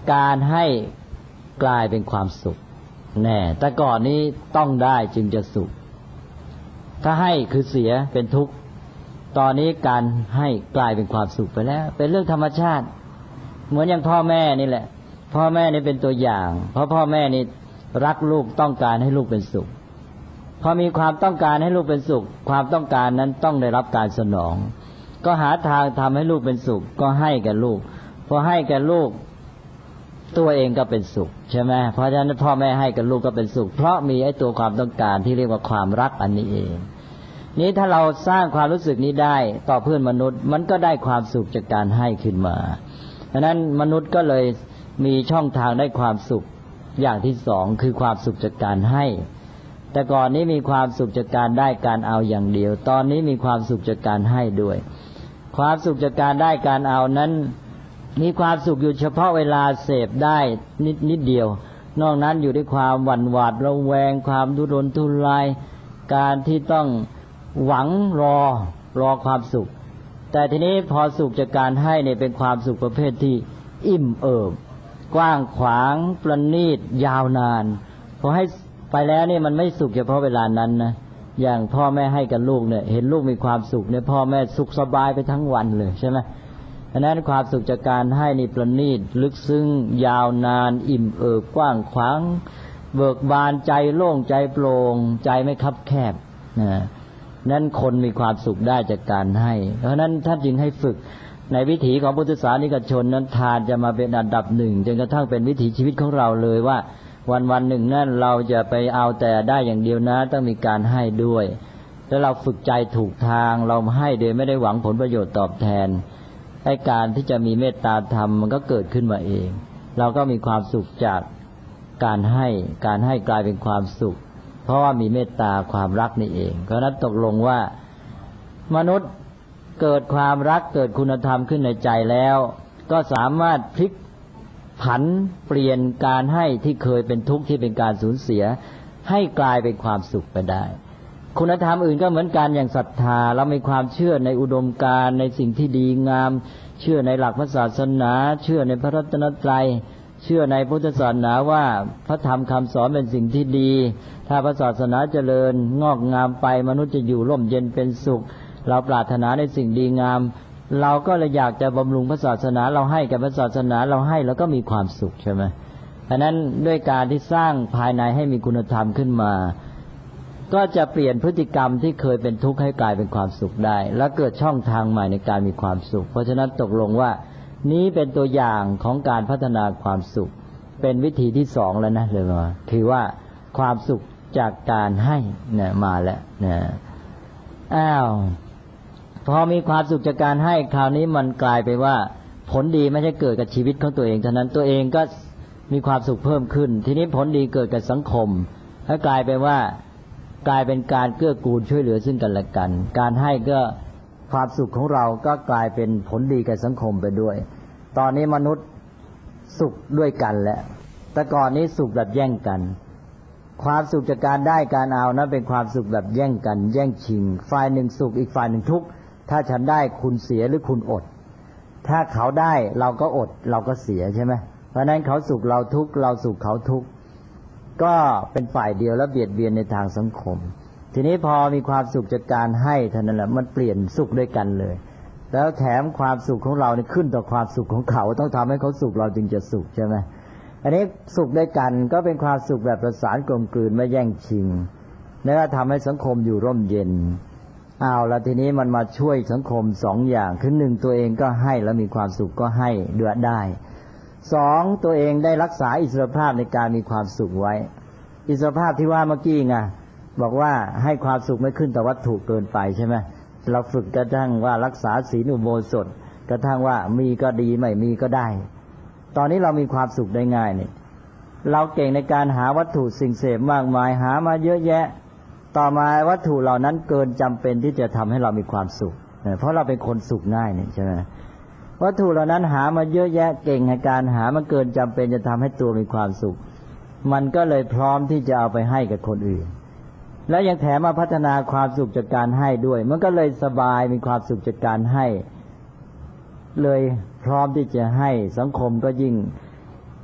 การให้กลายเป็นความสุขแน่แต่ก่อนนี้ต้องได้จึงจะสุขถ้าให้คือเสียเป็นทุกข์ตอนนี้การให้กลายเป็นความสุขไปแล้วเป็นเรื่องธรรมชาติเหมือนอย่างพ่อแม่นี่แหละพ่อแม่นี่เป็นตัวอย่างเพราะพ่อแม่นี่รักลูกต้องการให้ลูกเป็นสุขพอมีความต้องการให้ลูกเป็นสุขความต้องการนั้นต้องได้รับการสนองก็หาทางทำให้ลูกเป็นสุขก็ให้แก่ลูกพอให้แก่ลูกตัวเองก็เป็นสุขใช่ไหมเพราะฉะนั้นพ่อแม่ให้กับลูกก็เป็นสุขเพราะมีไอ้ตัวความต้องการที่เรียกว่าความรักอันนี้เองนี้ถ้าเราสร้างความรู้สึกนี้ได้ต่อเพื่อนมนุษย์มันก็ได้ความสุขจากการให้ขึ้นมาดังนั้นมนุษย์ก็เลยมีช่องทางได้ความสุขอย่างที่สองคือความสุขจากการให้แต่ก่อนนี้มีความสุขจากการได้การเอาอย่างเดียวตอนนี้มีความสุขจากการให้ด้วยความสุขจากการได้การเอานั้นมีความสุขอยู่เฉพาะเวลาเสพได้นิดเดียวนอกนั้นอยู่ด้วยความหวั่นหวาดระแวงความทุรนทุรายการที่ต้องหวังรอความสุขแต่ทีนี้พอสุขจากการให้เนี่ยเป็นความสุขประเภทที่อิ่มเอิบกว้างขวางประณีตยาวนานพอให้ไปแล้วนี่มันไม่สุขเฉพาะเวลานั้นนะอย่างพ่อแม่ให้กับลูกเนี่ยเห็นลูกมีความสุขเนี่ยพ่อแม่สุขสบายไปทั้งวันเลยใช่ไหมฉะนั้นความสุขจากการให้นี่ประณีตลึกซึ้งยาวนานอิ่มเอิบกว้างขวางเบิกบานใจโล่งใจโปร่งใจไม่คับแคบนั้นคนมีความสุขได้จากการให้เพราะนั้นท่านจึงให้ฝึกในวิถีของพุทธศาสนิกชนนั้นทานจะมาเป็นอันดับหนึ่งจนกระทั่งเป็นวิถีชีวิตของเราเลยว่าวันหนึ่งนั่นเราจะไปเอาแต่ได้อย่างเดียวนะต้องมีการให้ด้วยแล้วเราฝึกใจถูกทางเราให้โดยไม่ได้หวังผลประโยชน์ตอบแทนไอ้การที่จะมีเมตตาธรรมมันก็เกิดขึ้นมาเองเราก็มีความสุขจากการให้กลายเป็นความสุขเพราะว่ามีเมตตาความรักนี่เองเพราะนั้นตกลงว่ามนุษย์เกิดความรักเกิดคุณธรรมขึ้นในใจแล้วก็สามารถพลิกผันเปลี่ยนการให้ที่เคยเป็นทุกข์ที่เป็นการสูญเสียให้กลายเป็นความสุขไปได้คุณธรรมอื่นก็เหมือนกันอย่างศรัทธาเรามีความเชื่อในอุดมการณ์ในสิ่งที่ดีงามเชื่อในหลักพระศาสนาเชื่อในพระรัตนตรัยเชื่อในพุทธศาสนาว่าพระธรรมคำสอนเป็นสิ่งที่ดีถ้าพระศาสนาเจริญงอกงามไปมนุษย์จะอยู่ร่มเย็นเป็นสุขเราปรารถนาในสิ่งดีงามเราก็เลยอยากจะบำรุงพระศาสนาเราให้กับพระศาสนาเราให้แล้วก็มีความสุขใช่ไหมฉะนั้นด้วยการที่สร้างภายในให้มีคุณธรรมขึ้นมาก็จะเปลี่ยนพฤติกรรมที่เคยเป็นทุกข์ให้กลายเป็นความสุขได้และเกิดช่องทางใหม่ในการมีความสุขเพราะฉะนั้นตกลงว่านี้เป็นตัวอย่างของการพัฒนาความสุขเป็นวิธีที่สองแล้วนะเลยว่าคือว่าความสุขจากการให้เนี่ยมาแล้วนะพอมีความสุขจากการให้คราวนี้มันกลายไปว่าผลดีไม่ใช่เกิดกับชีวิตของตัวเองเท่านั้นตัวเองก็มีความสุขเพิ่มขึ้นทีนี้ผลดีเกิดกับสังคมแล้วกลายไปว่ากลายเป็นการเกื้อกูลช่วยเหลือซึ่งกันและกันการให้ก็ความสุขของเราก็กลายเป็นผลดีกับสังคมไปด้วยตอนนี้มนุษย์สุขด้วยกันแล้วแต่ก่อนนี้สุขแบบแย่งกันความสุขจากการได้การเอานั้นเป็นความสุขแบบแย่งกันแย่งชิงฝ่ายหนึ่งสุขอีกฝ่ายหนึ่งทุกข์ถ้าฉันได้คุณเสียหรือคุณอดถ้าเขาได้เราก็อดเราก็เสียใช่ไหมเพราะนั้นเขาสุขเราทุกข์เราสุขเขาทุกข์ก็เป็นฝ่ายเดียวแล้วเบียดเบียนในทางสังคมทีนี้พอมีความสุขจากการให้เท่านั้นแหละมันเปลี่ยนสุขด้วยกันเลยแล้วแถมความสุขของเราเนี่ยขึ้นต่อความสุขของเขาต้องทำให้เขาสุขเราจึงจะสุขใช่ไหมอันนี้สุขด้วยกันก็เป็นความสุขแบบประสานกลมกลืนไม่แย่งชิงแล้วก็ทำให้สังคมอยู่ร่มเย็นแล้วทีนี้มันมาช่วยสังคมสองอย่างคือหนึ่งตัวเองก็ให้แล้วมีความสุขก็ให้ด้วยได้สองตัวเองได้รักษาอิสรภาพในการมีความสุขไว้อิสรภาพที่ว่าเมื่อกี้ไงบอกว่าให้ความสุขไม่ขึ้นต่อวัตถุเกินไปใช่ไหมเราฝึกกระทั่งว่ารักษาศีลอุโบสถกระทั่งว่ามีก็ดีไม่มีก็ได้ตอนนี้เรามีความสุขได้ง่ายนี่เราเก่งในการหาวัตถุสิ่งเสพมากมายหามาเยอะแยะต่อมาวัตถุเหล่านั้นเกินจำเป็นที่จะทำให้เรามีความสุขเพราะเราเป็นคนสุขง่ายนี่ใช่ไหมวัตถุเหล่านั้นหามาเยอะแยะเก่งในการหามาเกินจำเป็นจะทำให้ตัวมีความสุขมันก็เลยพร้อมที่จะเอาไปให้กับคนอื่นแล้วยังแถมมาพัฒนาความสุขจากการให้ด้วยมันก็เลยสบายมีความสุขจากการให้เลยพร้อมที่จะให้สังคมก็ยิ่ง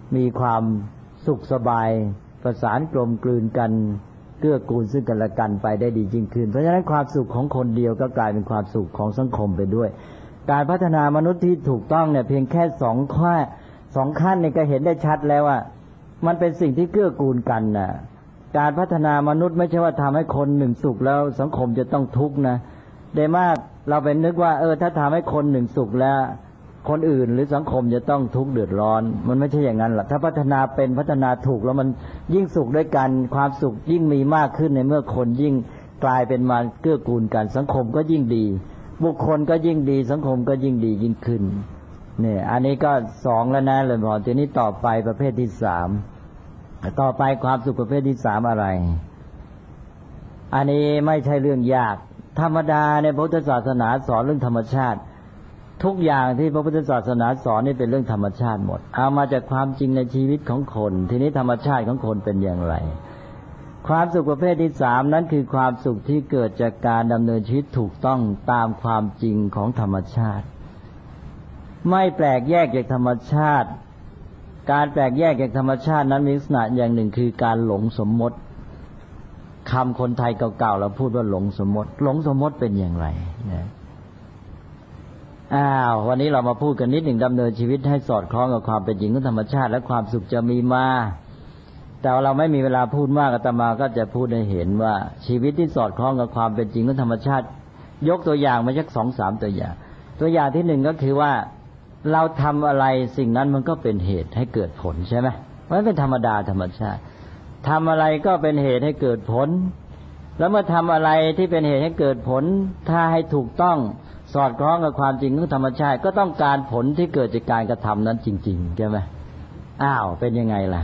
มีความสุขสบายประสานกลมกลืนกันเกื้อกูลซึ่งกันและกันไปได้ดียิ่งขึ้นเพราะฉะนั้นความสุขของคนเดียวก็กลายเป็นความสุขของสังคมไปด้วยการพัฒนามนุษย์ที่ถูกต้องเนี่ยเพียงแค่สองขั้นนี่ก็เห็นได้ชัดแล้วว่ามันเป็นสิ่งที่เกื้อกูลกันนะการพัฒนามนุษย์ไม่ใช่ว่าทำให้คนหนึ่งสุขแล้วสังคมจะต้องทุกข์นะโดยมากเราไปนึกว่าถ้าทำให้คนหนึ่งสุขแล้วคนอื่นหรือสังคมจะต้องทุกข์เดือดร้อนมันไม่ใช่อย่างนั้นหรอกถ้าพัฒนาเป็นพัฒนาถูกแล้วมันยิ่งสุขด้วยกันความสุขยิ่งมีมากขึ้นในเมื่อคนยิ่งกลายเป็นมาเกื้อกูลกันสังคมก็ยิ่งดีบุคคลก็ยิ่งดีสังคมก็ยิ่งดียิ่งขึ้นเนี่ยอันนี้ก็สองแล้วนะเลยพอทีนี้ต่อไปประเภทที่สามต่อไปความสุขประเภทที่สามอะไรอันนี้ไม่ใช่เรื่องยากธรรมดาในพุทธศาสนาสอนเรื่องธรรมชาติทุกอย่างที่พระพุทธศาสนาสอนนี่เป็นเรื่องธรรมชาติหมดเอามาจากความจริงในชีวิตของคนทีนี้ธรรมชาติของคนเป็นอย่างไรความสุขประเภทที่สามนั้นคือความสุขที่เกิดจากการดำเนินชีวิตถูกต้องตามความจริงของธรรมชาติไม่แปลกแยกจากธรรมชาติการแปลกแยกจากธรรมชาตินั้นมีลักษณะอย่างหนึ่งคือการหลงสมมติคำคนไทยเก่าๆเราพูดว่าหลงสมมติหลงสมมติเป็นอย่างไรนะวันนี้เรามาพูดกันนิดหนึ่งดำเนินชีวิตให้สอดคล้องกับความเป็นจริงของธรรมชาติและความสุขจะมีมาแต่เราไม่มีเวลาพูดมากอาตมาก็จะพูดให้เห็นว่าชีวิตที่สอดคล้องกับความเป็นจริงของธรรมชาติยกตัวอย่างมาสัก 2-3 ตัวอย่างที่หนึ่งก็คือว่าเราทำอะไรสิ่งนั้นมันก็เป็นเหตุให้เกิดผลใช่ไหมมันเป็นธรรมดาธรรมชาติทำอะไรก็เป็นเหตุให้เกิดผลแล้วเมื่อทำอะไรที่เป็นเหตุให้เกิดผลถ้าให้ถูกต้องสอดคล้องกับความจริงของธรรมชาติก็ต้องการผลที่เกิดจากการกระทำนั้นจริงๆใช่ไหมเป็นยังไงล่ะ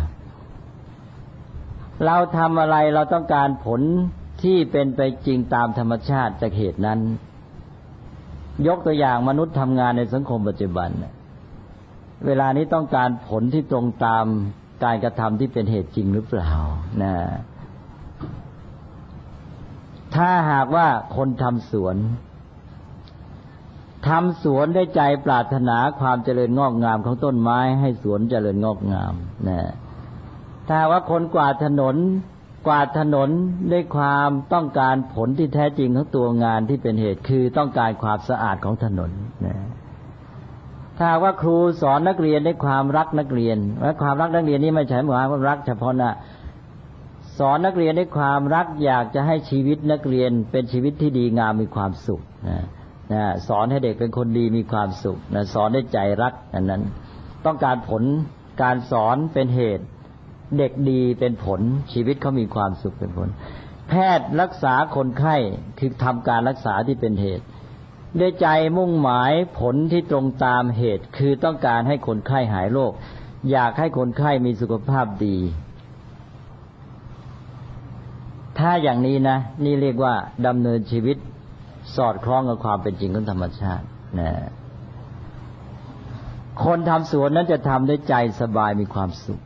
เราทำอะไรเราต้องการผลที่เป็นไปจริงตามธรรมชาติจากเหตุนั้นยกตัวอย่างมนุษย์ทำงานในสังคมปัจจุบันเวลานี้ต้องการผลที่ตรงตามการกระทำที่เป็นเหตุจริงหรือเปล่านะถ้าหากว่าคนทำสวนด้วยใจปรารถนาความเจริญงอกงามของต้นไม้ให้สวนเจริญงอกงามนะถ้าว่าคนกวาดถนนด้วยความต้องการผลที่แท้จริงของตัวงานที่เป็นเหตุคือต้องการความสะอาดของถนนนะถ้าว่าครูสอนนักเรียนด้วยความรักนักเรียนและความรักนักเรียนนี้ไม่ใช่หมายว่ารักเฉพาะนะสอนนักเรียนด้วยความรักอยากจะให้ชีวิตนักเรียนเป็นชีวิตที่ดีงามมีความสุขนะสอนให้เด็กเป็นคนดีมีความสุขนะสอนด้วยใจรักนั้นต้องการผลการสอนเป็นเหตุเด็กดีเป็นผลชีวิตเขามีความสุขเป็นผลแพทย์รักษาคนไข้คือทำการรักษาที่เป็นเหตุด้วยใจมุ่งหมายผลที่ตรงตามเหตุคือต้องการให้คนไข้หายโรคอยากให้คนไข้มีสุขภาพดีถ้าอย่างนี้นะนี่เรียกว่าดำเนินชีวิตสอดคล้องกับความเป็นจริงของธรรมชาตินะคนทำสวนนั้นจะทำด้วยใจสบายมีความสุข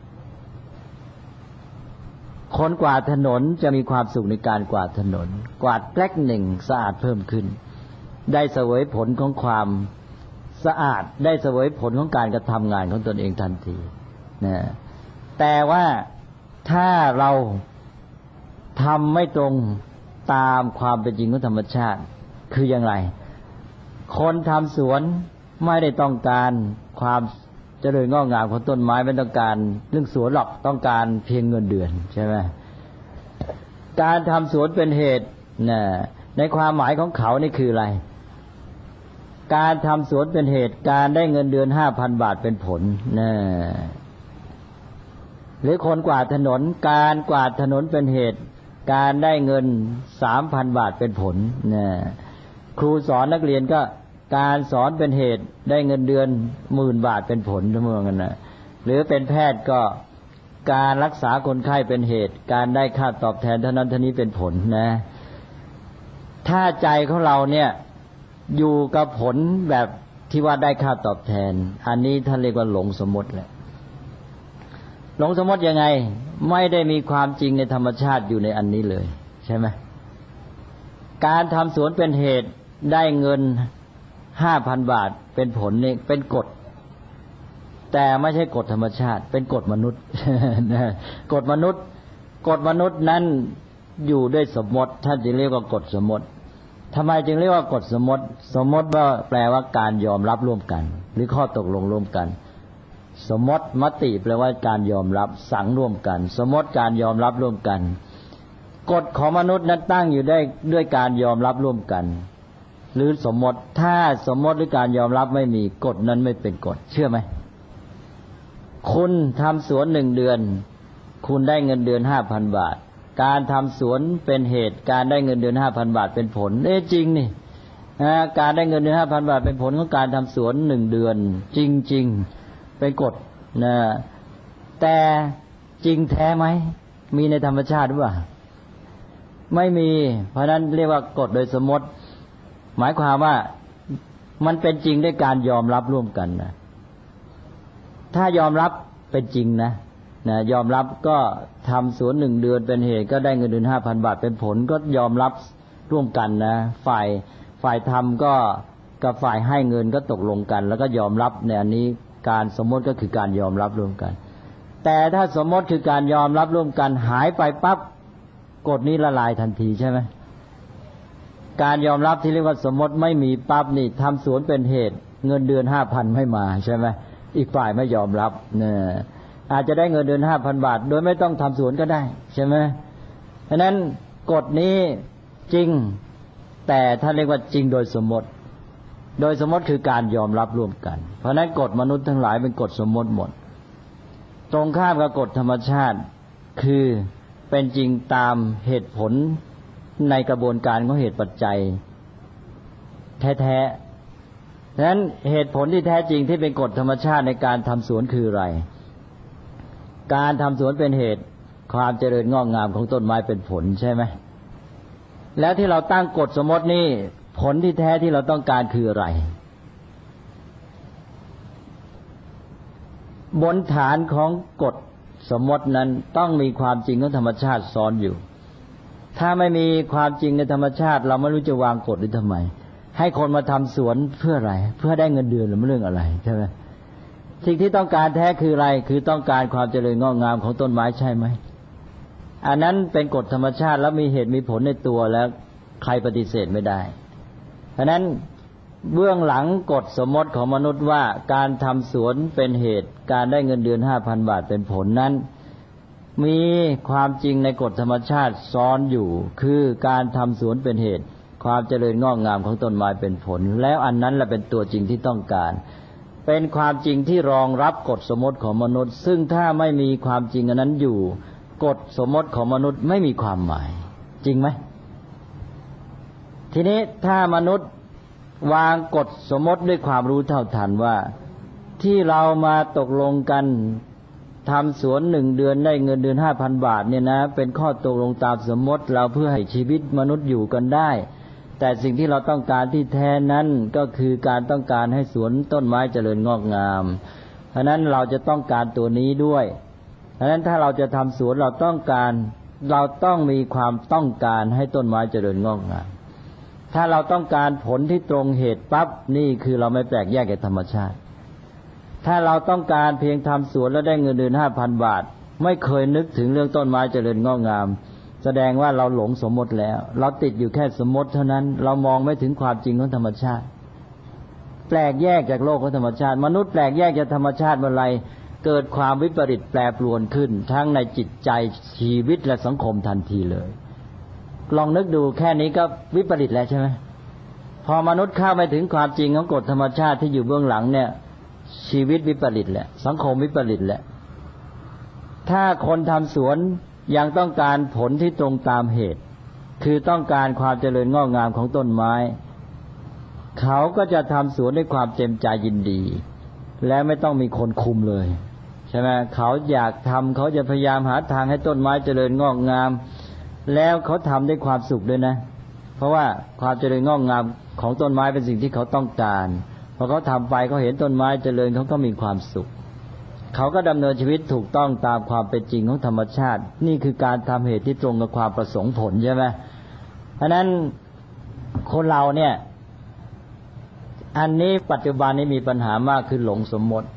คนกวาดถนนจะมีความสุขในการกวาดถนนกวาดแป๊กหนึ่งสะอาดเพิ่มขึ้นได้เสวยผลของความสะอาดได้เสวยผลของการกระทำงานของตนเองทันทีนะแต่ว่าถ้าเราทำไม่ตรงตามความเป็นจริงของธรรมชาติคืออย่างไรคนทำสวนไม่ได้ต้องการความเจริญงอกงามของต้นไม้ไม่ต้องการเรื่องสวนหรอกต้องการเพียงเงินเดือนใช่ไหมการทำสวนเป็นเหตุในความหมายของเขานี่คืออะไรการทำสวนเป็นเหตุการได้เงินเดือน 5,000 บาทเป็นผลหรือคนกวาดถนนการกวาดถนนเป็นเหตุการได้เงิน 3,000 บาทเป็นผลครูสอนนักเรียนก็การสอนเป็นเหตุได้เงินเดือน 10,000 บาทเป็นผลทั้งหมดกันนะหรือเป็นแพทย์ก็การรักษาคนไข้เป็นเหตุการได้ค่าตอบแทนเท่านั้นเท่านี้เป็นผลนะถ้าใจของเราเนี่ยอยู่กับผลแบบที่ว่าได้ค่าตอบแทนอันนี้ท่านเรียกว่าหลงสมมติแหละหลงสมมติยังไงไม่ได้มีความจริงในธรรมชาติอยู่ในอันนี้เลยใช่ไหมการทำสวนเป็นเหตุได้เงิน 5,000 บาทเป็นผลนี่เป็นกฎแต่ไม่ใช่กฎธรรมชาติเป็นกฎมนุษย์ กฎมนุษย์นั้นอยู่ด้วยสมมติท่านจึงเรียกว่ากฎสมมติทำไมจึงเรียกว่ากฎสมมติว่าแปลว่าการยอมรับร่วมกันหรือข้อตกลงร่วมกันสมมติมติแปลว่าการยอมรับสังร่วมกันสมมติการยอมรับร่วมกันกฎของมนุษย์นั้นตั้งอยู่ได้ด้วยการยอมรับร่วมกันหรือสมมติถ้าสมมติหรือการยอมรับไม่มีกฎนั้นไม่เป็นกฎเชื่อไหมคุณทำสวน1 เดือนคุณได้เงินเดือน 5,000 บาทการทำสวนเป็นเหตุการได้เงินเดือน 5,000 บาทเป็นผลจริงนี่การได้เงินเดือน 5,000 บาทเป็นผลของการทำสวน1 เดือนจริงๆเป็นกฎนะแต่จริงแท้ไหมมีในธรรมชาติหรือเปล่าไม่มีเพราะนั้นเรียกว่ากฎโดยสมมติหมายความว่ามันเป็นจริงด้วยการยอมรับร่วมกันนะถ้ายอมรับเป็นจริงนะยอมรับก็ทำสวน1 เดือนเป็นเหตุก็ได้เงินเดือน 5,000 บาทเป็นผลก็ยอมรับร่วมกันนะฝ่ายทำก็กับฝ่ายให้เงินก็ตกลงกันแล้วก็ยอมรับในอันนี้การสมมติก็คือการยอมรับร่วมกันแต่ถ้าสมมติคือการยอมรับร่วมกันหายไปปั๊บกฎนี้ละลายทันทีใช่ไหมการยอมรับที่เรียกว่าสมมติไม่มีปั๊บนี่ทำสวนเป็นเหตุเงินเดือน 5,000 ไม่มาใช่ไหมอีกฝ่ายไม่ยอมรับเนี่ยอาจจะได้เงินเดือน 5,000 บาทโดยไม่ต้องทำสวนก็ได้ใช่ไหมเพราะนั้นกฎนี้จริงแต่ถ้าเรียกว่าจริงโดยสมมติคือการยอมรับร่วมกันเพราะนั้นกฎมนุษย์ทั้งหลายเป็นกฎสมมติหมดตรงข้ามกับกฎธรรมชาติคือเป็นจริงตามเหตุผลในกระบวนการของเหตุปัจจัยแท้ๆดังนั้นเหตุผลที่แท้จริงที่เป็นกฎธรรมชาติในการทำสวนคืออะไรการทำสวนเป็นเหตุความเจริญงอกงามของต้นไม้เป็นผลใช่ไหมแล้วที่เราตั้งกฎสมมตินี่ผลที่แท้ที่เราต้องการคืออะไรบนฐานของกฎสมมตินั้นต้องมีความจริงของธรรมชาติซ้อนอยู่ถ้าไม่มีความจริงในธรรมชาติเราไม่รู้จะวางกฎหรือทำไมให้คนมาทำสวนเพื่ออะไรเพื่อได้เงินเดือนหรือเรื่องอะไรใช่ไหมสิ่งที่ต้องการแท้คืออะไรคือต้องการความเจริญงอกงามของต้นไม้ใช่ไหมอันนั้นเป็นกฎธรรมชาติแล้วมีเหตุมีผลในตัวแล้วใครปฏิเสธไม่ได้เพราะนั้นเบื้องหลังกฎสมมติของมนุษย์ว่าการทำสวนเป็นเหตุการได้เงินเดือน 5,000 บาทเป็นผลนั้นมีความจริงในกฎธรรมชาติซ้อนอยู่คือการทำสวนเป็นเหตุความเจริญงอกงามของต้นไม้เป็นผลแล้วอันนั้นแหละเป็นตัวจริงที่ต้องการเป็นความจริงที่รองรับกฎสมมติของมนุษย์ซึ่งถ้าไม่มีความจริงอันนั้นอยู่กฎสมมติของมนุษย์ไม่มีความหมายจริงไหมทีนี้ถ้ามนุษย์วางกฎสมมติด้วยความรู้เท่าทันว่าที่เรามาตกลงกันทำสวน1 เดือนได้เงินเดือน 5,000 บาทเนี่ยนะเป็นข้อตกลงตามสมมติเราเพื่อให้ชีวิตมนุษย์อยู่กันได้แต่สิ่งที่เราต้องการที่แท้นั้นก็คือการต้องการให้สวนต้นไม้เจริญงอกงามเพราะนั้นเราจะต้องการตัวนี้ด้วยเพราะนั้นถ้าเราจะทำสวนเราต้องมีความต้องการให้ต้นไม้เจริญงอกงามถ้าเราต้องการผลที่ตรงเหตุปั๊บนี่คือเราไม่แปลกแยกจากธรรมชาติถ้าเราต้องการเพียงทำสวนแล้วได้เงินเดือน 5,000 บาทไม่เคยนึกถึงเรื่องต้นไม้เจริญงอกงามแสดงว่าเราหลงสมมติแล้วเราติดอยู่แค่สมมติเท่านั้นเรามองไม่ถึงความจริงของธรรมชาติแปลกแยกจากโลกของธรรมชาติมนุษย์แปลกแยกจากธรรมชาติเมื่อไรเกิดความวิปริตแปรปรวนขึ้นทั้งในจิตใจชีวิตและสังคมทันทีเลยลองนึกดูแค่นี้ก็วิปริตแล้วใช่ไหมพอมนุษย์เข้าไปถึงความจริงของกฎธรรมชาติที่อยู่เบื้องหลังเนี่ยชีวิตวิปริตแหละสังคมวิปริตแหละถ้าคนทำสวนยังต้องการผลที่ตรงตามเหตุคือต้องการความเจริญงอกงามของต้นไม้เขาก็จะทำสวนด้วยความเต็มใจยินดีและไม่ต้องมีคนคุมเลยใช่ไหมเขาอยากทำเขาจะพยายามหาทางให้ต้นไม้เจริญงอกงามแล้วเขาทำด้วยความสุขด้วยนะเพราะว่าความเจริญงอกงามของต้นไม้เป็นสิ่งที่เขาต้องการพอเขาทำไปเขาเห็นต้นไม้เจริญเขาก็มีความสุขเขาก็ดำเนินชีวิตถูกต้องตามความเป็นจริงของธรรมชาตินี่คือการทำเหตุที่ตรงกับความประสงค์ผลใช่ไหมเพราะนั้นคนเราเนี่ยอันนี้ปัจจุบันนี้มีปัญหามากคือหลงสมมติแป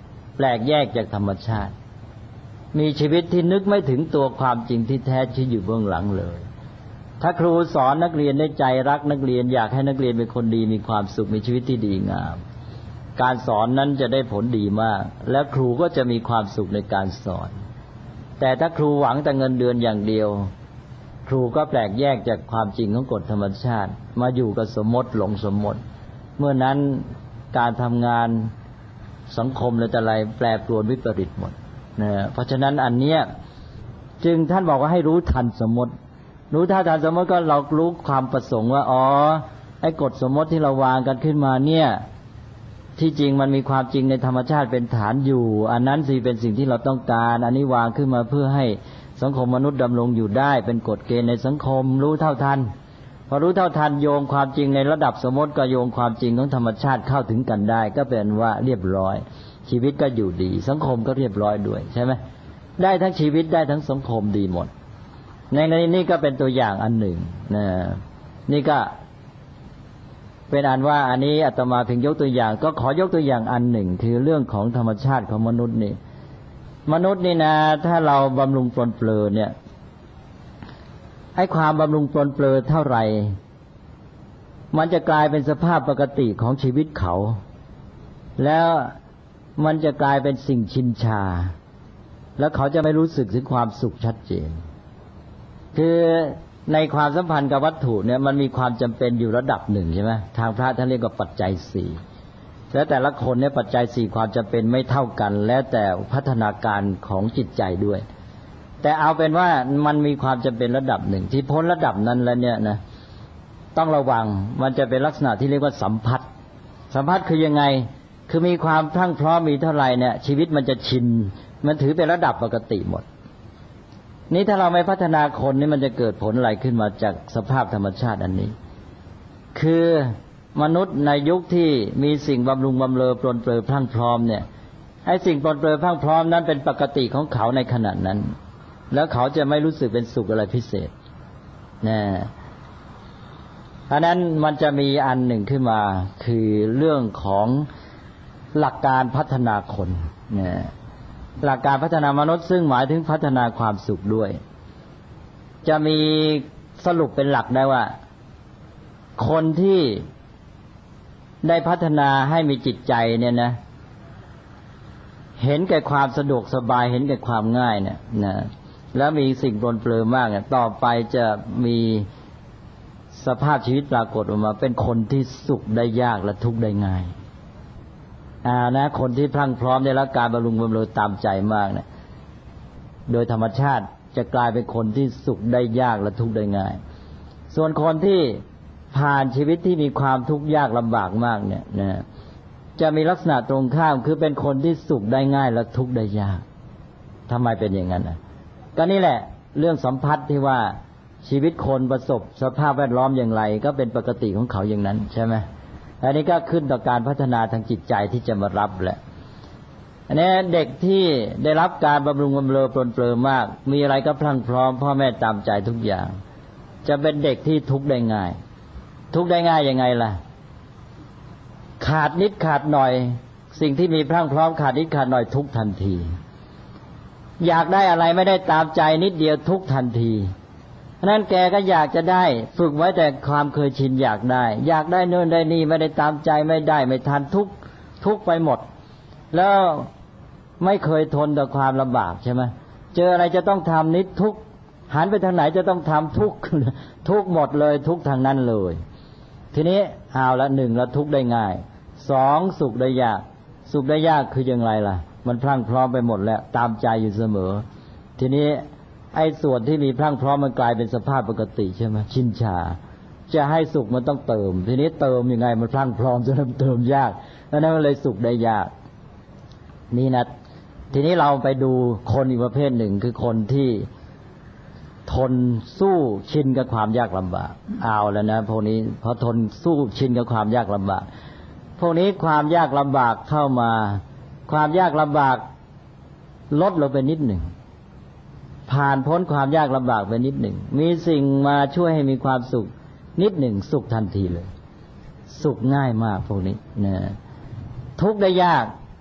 ลกแยกจากธรรมชาติมีชีวิตที่นึกไม่ถึงตัวความจริงที่แท้ที่อยู่เบื้องหลังเลยถ้าครูสอนนักเรียนได้ใจรักนักเรียนอยากให้นักเรียนเป็นคนดีมีความสุขมีชีวิตที่ดีงามการสอนนั้นจะได้ผลดีมากและครูก็จะมีความสุขในการสอนแต่ถ้าครูหวังแต่เงินเดือนอย่างเดียวครูก็แปลกแยกจากความจริงของกฎธรรมชาติมาอยู่กับสมมติหลงสมมติเมื่อนั้นการทำงานสังคมอะไรแปรปรวนวิปริตหมดนะเพราะฉะนั้นอันเนี้ยจึงท่านบอกว่าให้รู้ทันสมมติรู้ทันสมมติก็เรารู้ความประสงค์ว่าอ๋อไอ้กฎสมมติที่เราวางกันขึ้นมาเนี่ยที่จริงมันมีความจริงในธรรมชาติเป็นฐานอยู่อันนั้นสิเป็นสิ่งที่เราต้องการอันนี้วางขึ้นมาเพื่อให้สังคมมนุษย์ดำรงอยู่ได้เป็นกฎเกณฑ์ในสังคมรู้เท่าทันพอรู้เท่าทันโยงความจริงในระดับสมมติก็โยงความจริงของธรรมชาติเข้าถึงกันได้ก็เป็นว่าเรียบร้อยชีวิตก็อยู่ดีสังคมก็เรียบร้อยด้วยใช่ไหมได้ทั้งชีวิตได้ทั้งสังคมดีหมดในนี้ก็เป็นตัวอย่างอันหนึ่งนะนี่ก็เป็นอันว่าอันนี้อาตมาเพียงยกตัวอย่างก็ขอยกตัวอย่างอันหนึ่งคือเรื่องของธรรมชาติของมนุษย์นี่มนุษย์นี่นะถ้าเราบำรุงปรนเปลือเนี่ยให้ความบำรุงปรนเปลือเท่าไหร่มันจะกลายเป็นสภาพปกติของชีวิตเขาแล้วมันจะกลายเป็นสิ่งชินชาแล้วเขาจะไม่รู้สึกถึงความสุขชัดเจนคือในความสัมพันธ์กับวัตถุเนี่ยมันมีความจำเป็นอยู่ระดับหนึ่งใช่ไหมทางพระท่านเรียกว่าปัจจัยสี่แล้วแต่ละคนเนี่ยปัจจัยสี่ความจำเป็นไม่เท่ากันแล้วแต่พัฒนาการของจิตใจด้วยแต่เอาเป็นว่ามันมีความจำเป็นระดับหนึ่งที่พ้นระดับนั้นแล้วเนี่ยนะต้องระวังมันจะเป็นลักษณะที่เรียกว่าสัมพัทธ์คือยังไงคือมีความพรั่งพร้อมมีเท่าไหร่เนี่ยชีวิตมันจะชินมันถือเป็นระดับปกติหมดนี้ถ้าเราไม่พัฒนาคนนี่มันจะเกิดผลอะไรขึ้นมาจากสภาพธรรมชาติอันนี้คือมนุษย์ในยุคที่มีสิ่งบำรุงบำเรอปรนเปรอพรั่งพร้อมเนี่ยไอ้สิ่งปรนเปรอพรั่งพร้อมนั้นเป็นปกติของเขาในขณะนั้นแล้วเขาจะไม่รู้สึกเป็นสุขอะไรพิเศษนะเพราะนั้นมันจะมีอันหนึ่งขึ้นมาคือเรื่องของหลักการพัฒนาคนนะหลักการพัฒนามนุษย์ซึ่งหมายถึงพัฒนาความสุขด้วยจะมีสรุปเป็นหลักได้ว่าคนที่ได้พัฒนาให้มีจิตใจเนี่ยนะเห็นแก่ความสะดวกสบายเห็นแก่ความง่ายเนี่ยนะแล้วมีสิ่งปรนเปรอมากเนี่ยต่อไปจะมีสภาพชีวิตปรากฏออกมาเป็นคนที่สุขได้ยากและทุกข์ได้ง่ายนะคนที่พรั่งพร้อมได้รับการบำรุงบำเรอตามใจมากเนี่ยโดยธรรมชาติจะกลายเป็นคนที่สุขได้ยากและทุกข์ได้ง่ายส่วนคนที่ผ่านชีวิตที่มีความทุกข์ยากลำบากมากเนี่ยนะจะมีลักษณะตรงข้ามคือเป็นคนที่สุขได้ง่ายและทุกข์ได้ยากทำไมเป็นอย่างนั้นก็นี่แหละเรื่องสัมพัทธ์ที่ว่าชีวิตคนประสบสภาพแวดล้อมอย่างไรก็เป็นปกติของเขาอย่างนั้นใช่ไหมอันนี้ก็ขึ้นต่อการพัฒนาทางจิตใจที่จะมารับแหละอันนี้เด็กที่ได้รับการบำรุงบำเรอปรนเปรอมากมีอะไรก็พรั่งพร้อมพ่อแม่ตามใจทุกอย่างจะเป็นเด็กที่ทุกข์ได้ง่ายทุกข์ได้ง่ายยังไงล่ะขาดนิดขาดหน่อยสิ่งที่มีพรั่งพร้อมขาดนิดขาดหน่อยทุกข์ทันทีอยากได้อะไรไม่ได้ตามใจนิดเดียวทุกข์ทันทีนั้นแกก็อยากจะได้ฝึกไว้แต่ความเคยชินอยากได้โน่นได้นี่ไม่ได้ตามใจไม่ได้ไม่ทันทุกไปหมดแล้วไม่เคยทนต่อความลำบากใช่ไหมเจออะไรจะต้องทำนิดทุกหันไปทางไหนจะต้องทำทุกหมดเลยทุกทางนั้นเลยทีนี้เอาละหนึ่งแล้วทุกได้ง่ายสองสุขได้ยากสุขได้ยากคือยังไงล่ะมันพรั่งพร้อมไปหมดแล้วตามใจอยู่เสมอทีนี้ไอ้ส่วนที่มีพรั่งพร้อมมันกลายเป็นสภาพปกติใช่ไหมชินชาจะให้สุขมันต้องเติมทีนี้เติมยังไงมันพรั่งพร้อมจะเติมยากแล้วนั้นมันเลยสุขได้ยากนี่นะทีนี้เราไปดูคนอีกประเภทหนึ่งคือคนที่ทนสู้ชินกับความยากลำบากเอาแล้วนะพวกนี้พอทนสู้ชินกับความยากลำบากพวกนี้ความยากลำบากเข้ามาความยากลำบากลดลงไปนิดหนึ่งผ่านพ้นความยากลำบากไปนิดหนึ่งมีสิ่งมาช่วยให้มีความสุขนิดหนึ่งสุขทันทีเลยสุขง่ายมากพวกนี้นะทุกข์ได้ยาก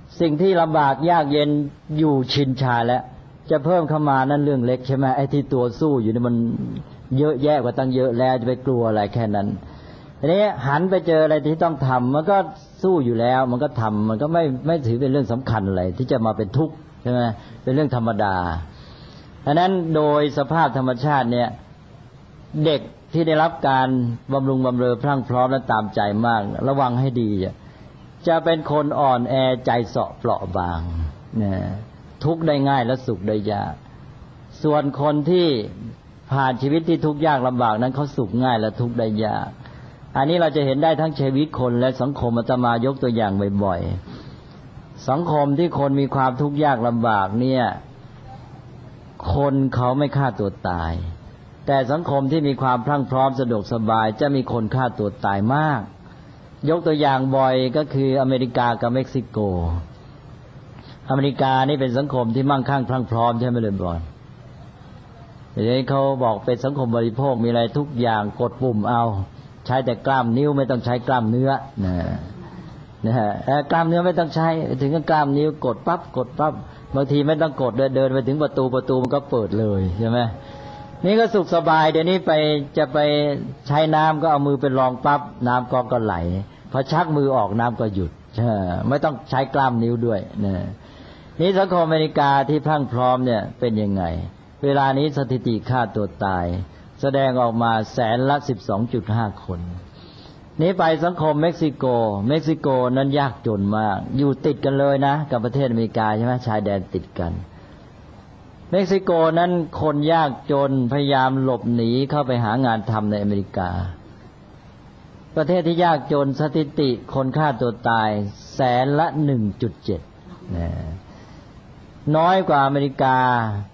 สิ่งที่ลำบากยากเย็นอยู่ชินชาแล้วจะเพิ่มเข้ามานั่นเรื่องเล็กใช่ไหมไอ้ที่ตัวสู้อยู่นี่มันเยอะแยะกว่าตั้งเยอะแล้วจะไปกลัวอะไรแค่นั้นทีนี้หันไปเจออะไรที่ต้องทำมันก็สู้อยู่แล้วมันก็ทำมันก็ไม่ถือเป็นเรื่องสำคัญอะไรที่จะมาเป็นทุกข์ใช่ไหมเป็นเรื่องธรรมดาเพราะนั้นโดยสภาพธรรมชาติเนี่ยเด็กที่ได้รับการบำรุงบำเรอพรั่งพร้อมและตามใจมากระวังให้ดีจะเป็นคนอ่อนแอใจเสาะเปราะบางนะทุกข์ได้ง่ายและสุขได้ยากส่วนคนที่ผ่านชีวิตที่ทุกข์ยากลำบากนั้นเขาสุขง่ายและทุกข์ได้ยากอันนี้เราจะเห็นได้ทั้งชีวิตคนและสังคมอาตมายกตัวอย่างบ่อยๆสังคมที่คนมีความทุกข์ยากลำบากเนี่ยคนเขาไม่ฆ่าตัวตายแต่สังคมที่มีความพรั่งพร้อมสะดวกสบายจะมีคนฆ่าตัวตายมากยกตัวอย่างบ่อยก็คืออเมริกากับเม็กซิโกอเมริกานี่เป็นสังคมที่มั่งคั่งพรั่งพร้อมใช่ไหมเลยบอลเดี๋ยวนี้เขาบอกเป็นสังคมบริโภคมีอะไรทุกอย่างกดปุ่มเอาใช้แต่กล้ามนิ้วไม่ต้องใช้กล้ามเนื้อนะฮะกล้ามเนื้อไม่ต้องใช้ถึงกับกล้ามนิ้วกดปั๊บกดปั๊บบางทีไม่ต้องกดเดินไปถึงประตูมันก็เปิดเลยใช่ไหมนี่ก็สุขสบายเดี๋ยวนี้จะไปใช้น้ำก็เอามือไปรองปั๊บน้ำก็ไหลพอชักมือออกน้ำก็หยุดไม่ต้องใช้กล้ามนิ้วด้วยนี่สังคมอเมริกาที่พรั่งพร้อมเนี่ยเป็นยังไงเวลานี้สถิติฆ่าตัวตายแสดงออกมาแสนละ 12.5 คนนี้ไปสังคมเม็กซิโกนั้นยากจนมากอยู่ติดกันเลยนะกับประเทศอเมริกาใช่ไหมชายแดนติดกันเม็กซิโกนั้นคนยากจนพยายามหลบหนีเข้าไปหางานทำในอเมริกาประเทศที่ยากจนสถิติคนฆ่าตัวตายแสนละ 1.7 น้อยกว่าอเมริกา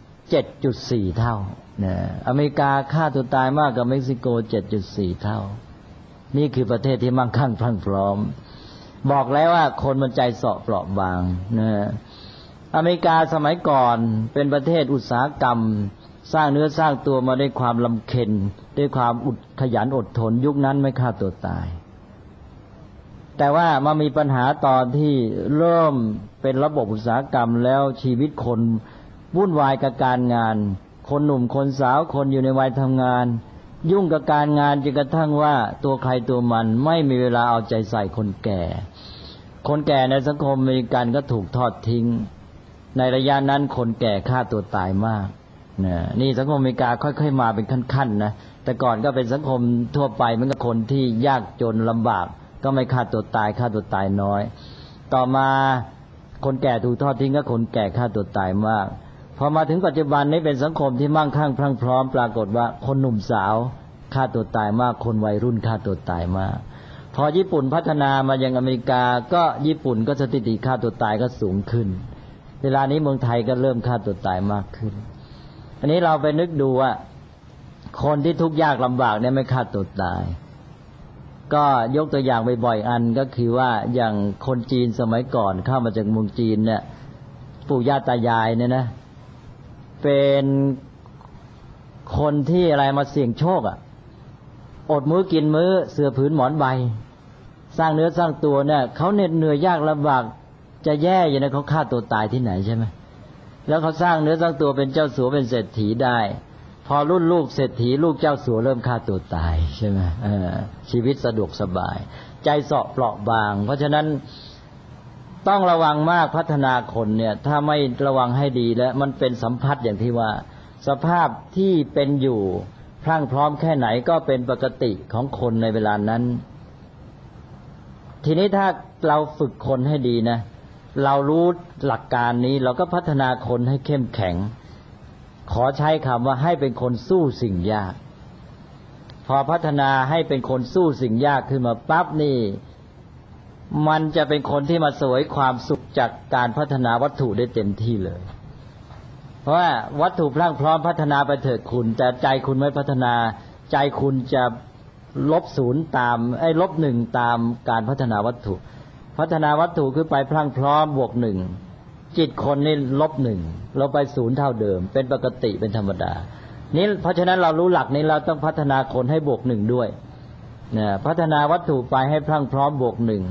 7.4 เท่าอเมริกาฆ่าตัวตายมากกว่าเม็กซิโก 7.4 เท่านี่คือประเทศที่มั่งคั่งพรั่งพร้อมบอกแล้วว่าคนมันใจเสาะเปราะบางอเมริกาสมัยก่อนเป็นประเทศอุตสาหกรรมสร้างเนื้อสร้างตัวมาด้วยความลำเค็ญด้วยความขยันอดทนยุคนั้นไม่ฆ่าตัวตายแต่ว่ามามีปัญหาตอนที่เริ่มเป็นระบบอุตสาหกรรมแล้วชีวิตคนวุ่นวายกับการงานคนหนุ่มคนสาวคนอยู่ในวัยทำงานยุ่งกับการงานจนกระทั่งว่าตัวใครตัวมันไม่มีเวลาเอาใจใส่คนแก่ในสังคมอเมริกันก็ถูกทอดทิ้งในระยะนั้นคนแก่ฆ่าตัวตายมากนี่สังคมอเมริกาค่อยๆมาเป็นขั้นๆนะแต่ก่อนก็เป็นสังคมทั่วไปมันก็คนที่ยากจนลำบากก็ไม่ฆ่าตัวตายฆ่าตัวตายน้อยต่อมาคนแก่ถูกทอดทิ้งก็คนแก่ฆ่าตัวตายมากพอมาถึงปัจจุบันนี้เป็นสังคมที่มั่งคั่งพรั่งพร้อมปรากฏว่าคนหนุ่มสาวฆ่าตัวตายมากคนวัยรุ่นฆ่าตัวตายมากพอญี่ปุ่นพัฒนามายังอเมริกาก็ญี่ปุ่นก็สถิติฆ่าตัวตายก็สูงขึ้นเวลานี้เมืองไทยก็เริ่มฆ่าตัวตายมากขึ้นอันนี้เราไปนึกดูว่าคนที่ทุกข์ยากลำบากเนี่ยไม่ฆ่าตัวตายก็ยกตัวอย่างบ่อยๆอันก็คือว่าอย่างคนจีนสมัยก่อนเข้ามาจากเมืองจีนเนี่ยปู่ย่าตายายเนี่ยนะเป็นคนที่อะไรมาเสี่ยงโชคอดมื้อกินมื้อเสื่อผืนหมอนใบสร้างเนื้อสร้างตัวเนี่ยเขาเหน็ดเหนื่อยยากลำบากจะแย่อยู่นะเขาฆ่าตัวตายที่ไหนใช่ไหมแล้วเขาสร้างเนื้อสร้างตัวเป็นเจ้าสัวเป็นเศรษฐีได้พอรุ่นลูกเศรษฐีลูกเจ้าสัวเริ่มฆ่าตัวตายใช่ไหมชีวิตสะดวกสบายใจเสาะเปราะบางเพราะฉะนั้นต้องระวังมากพัฒนาคนเนี่ยถ้าไม่ระวังให้ดีแล้วมันเป็นสัมพัทธ์อย่างที่ว่าสภาพที่เป็นอยู่พรั่งพร้อมแค่ไหนก็เป็นปกติของคนในเวลานั้นทีนี้ถ้าเราฝึกคนให้ดีนะเรารู้หลักการนี้เราก็พัฒนาคนให้เข้มแข็งขอใช้คำว่าให้เป็นคนสู้สิ่งยากพอพัฒนาให้เป็นคนสู้สิ่งยากขึ้นมาปั๊บนี่มันจะเป็นคนที่มาเสวยความสุขจากการพัฒนาวัตถุได้เต็มที่เลยเพราะว่าวัตถุพรั่งพร้อมพัฒนาไปเถิดคุณแต่ใจคุณไม่พัฒนาใจคุณจะลบศูนย์ตามลบหนึ่งตามการพัฒนาวัตถุพัฒนาวัตถุคือไปพรั่งพร้อมบวกหนึ่งจิตคนนี่ลบหนึ่งเราไปศูนย์เท่าเดิมเป็นปกติเป็นธรรมดานี่เพราะฉะนั้นเรารู้หลักนี้เราต้องพัฒนาคนให้บวกหนึ่งด้วยพัฒนาวัตถุไปให้พรั่งพร้อมบวกหนึ่ง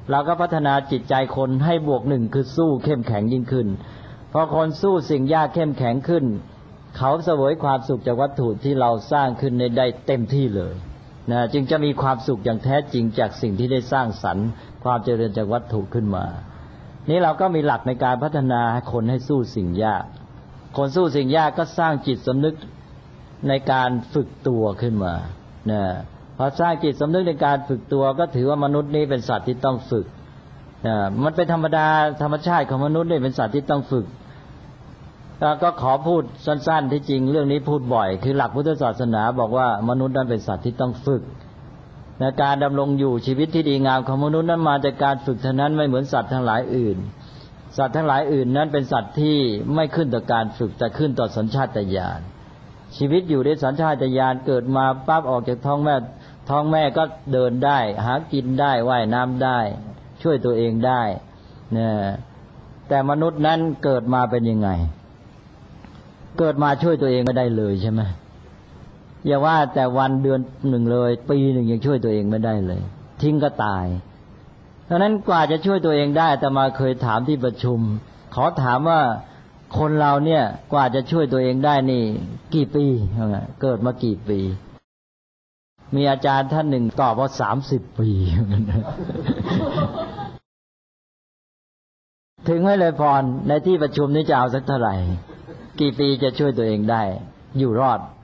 เราก็พัฒนาจิตใจคนให้บวกหนึ่งคือสู้เข้มแข็งยิ่งขึ้นพอคนสู้สิ่งยากเข้มแข็งขึ้นเขาเสวยความสุขจากวัตถุที่เราสร้างขึ้นได้เต็มที่เลยนะจึงจะมีความสุขอย่างแท้จริงจากสิ่งที่ได้สร้างสรรค์ความเจริญจากวัตถุขึ้นมานี้เราก็มีหลักในการพัฒนาคนให้สู้สิ่งยากคนสู้สิ่งยากก็สร้างจิตสำนึกในการฝึกตัวขึ้นมานะพอสร้างจิตสำนึกในการฝึกตัวก็ถือว่ามนุษย์นี้เป็นสัตว์ที่ต้องฝึกมันเป็นธรรมดาธรรมชาติของมนุษย์นี่เป็นสัตว์ที่ต้องฝึกก็ขอพูดสั้นๆที่จริงเรื่องนี้พูดบ่อยคือหลักพุทธศาสนาบอกว่ามนุษย์นั้นเป็นสัตว์ที่ต้องฝึกในการดำรงอยู่ชีวิตที่ดีงามของมนุษย์นั้นมาจากการฝึกเท่านั้นไม่เหมือนสัตว์ทั้งหลายอื่นสัตว์ทั้งหลายอื่นนั้นเป็นสัตว์ที่ไม่ขึ้นต่อการฝึกแต่ขึ้นต่อสัญชาตญาณชีวิตอยู่ด้วยสัญชาตญาณเกิดมาปั๊บออกจากท้องแม่ก็เดินได้หากินได้ว่ายน้ำได้ช่วยตัวเองได้นะแต่มนุษย์นั้นเกิดมาเป็นยังไงเกิดมาช่วยตัวเองไม่ได้เลยใช่ไหมอย่าว่าแต่วันเดือนหนึ่งเลยปีหนึ่งยังช่วยตัวเองไม่ได้เลยทิ้งก็ตายเพราะนั้นกว่าจะช่วยตัวเองได้แต่มาเคยถามที่ประชุมขอถามว่าคนเราเนี่ยกว่าจะช่วยตัวเองได้นี่กี่ปีเกิดมากี่ปีมีอาจารย์ท่านหนึ่งตอบว่า30 ปีถึงไม่เลยพรในที่ประชุมนี้จะเอาสักเท่าไหร่กี่ปีจะช่วยตัวเองได้อยู่รอด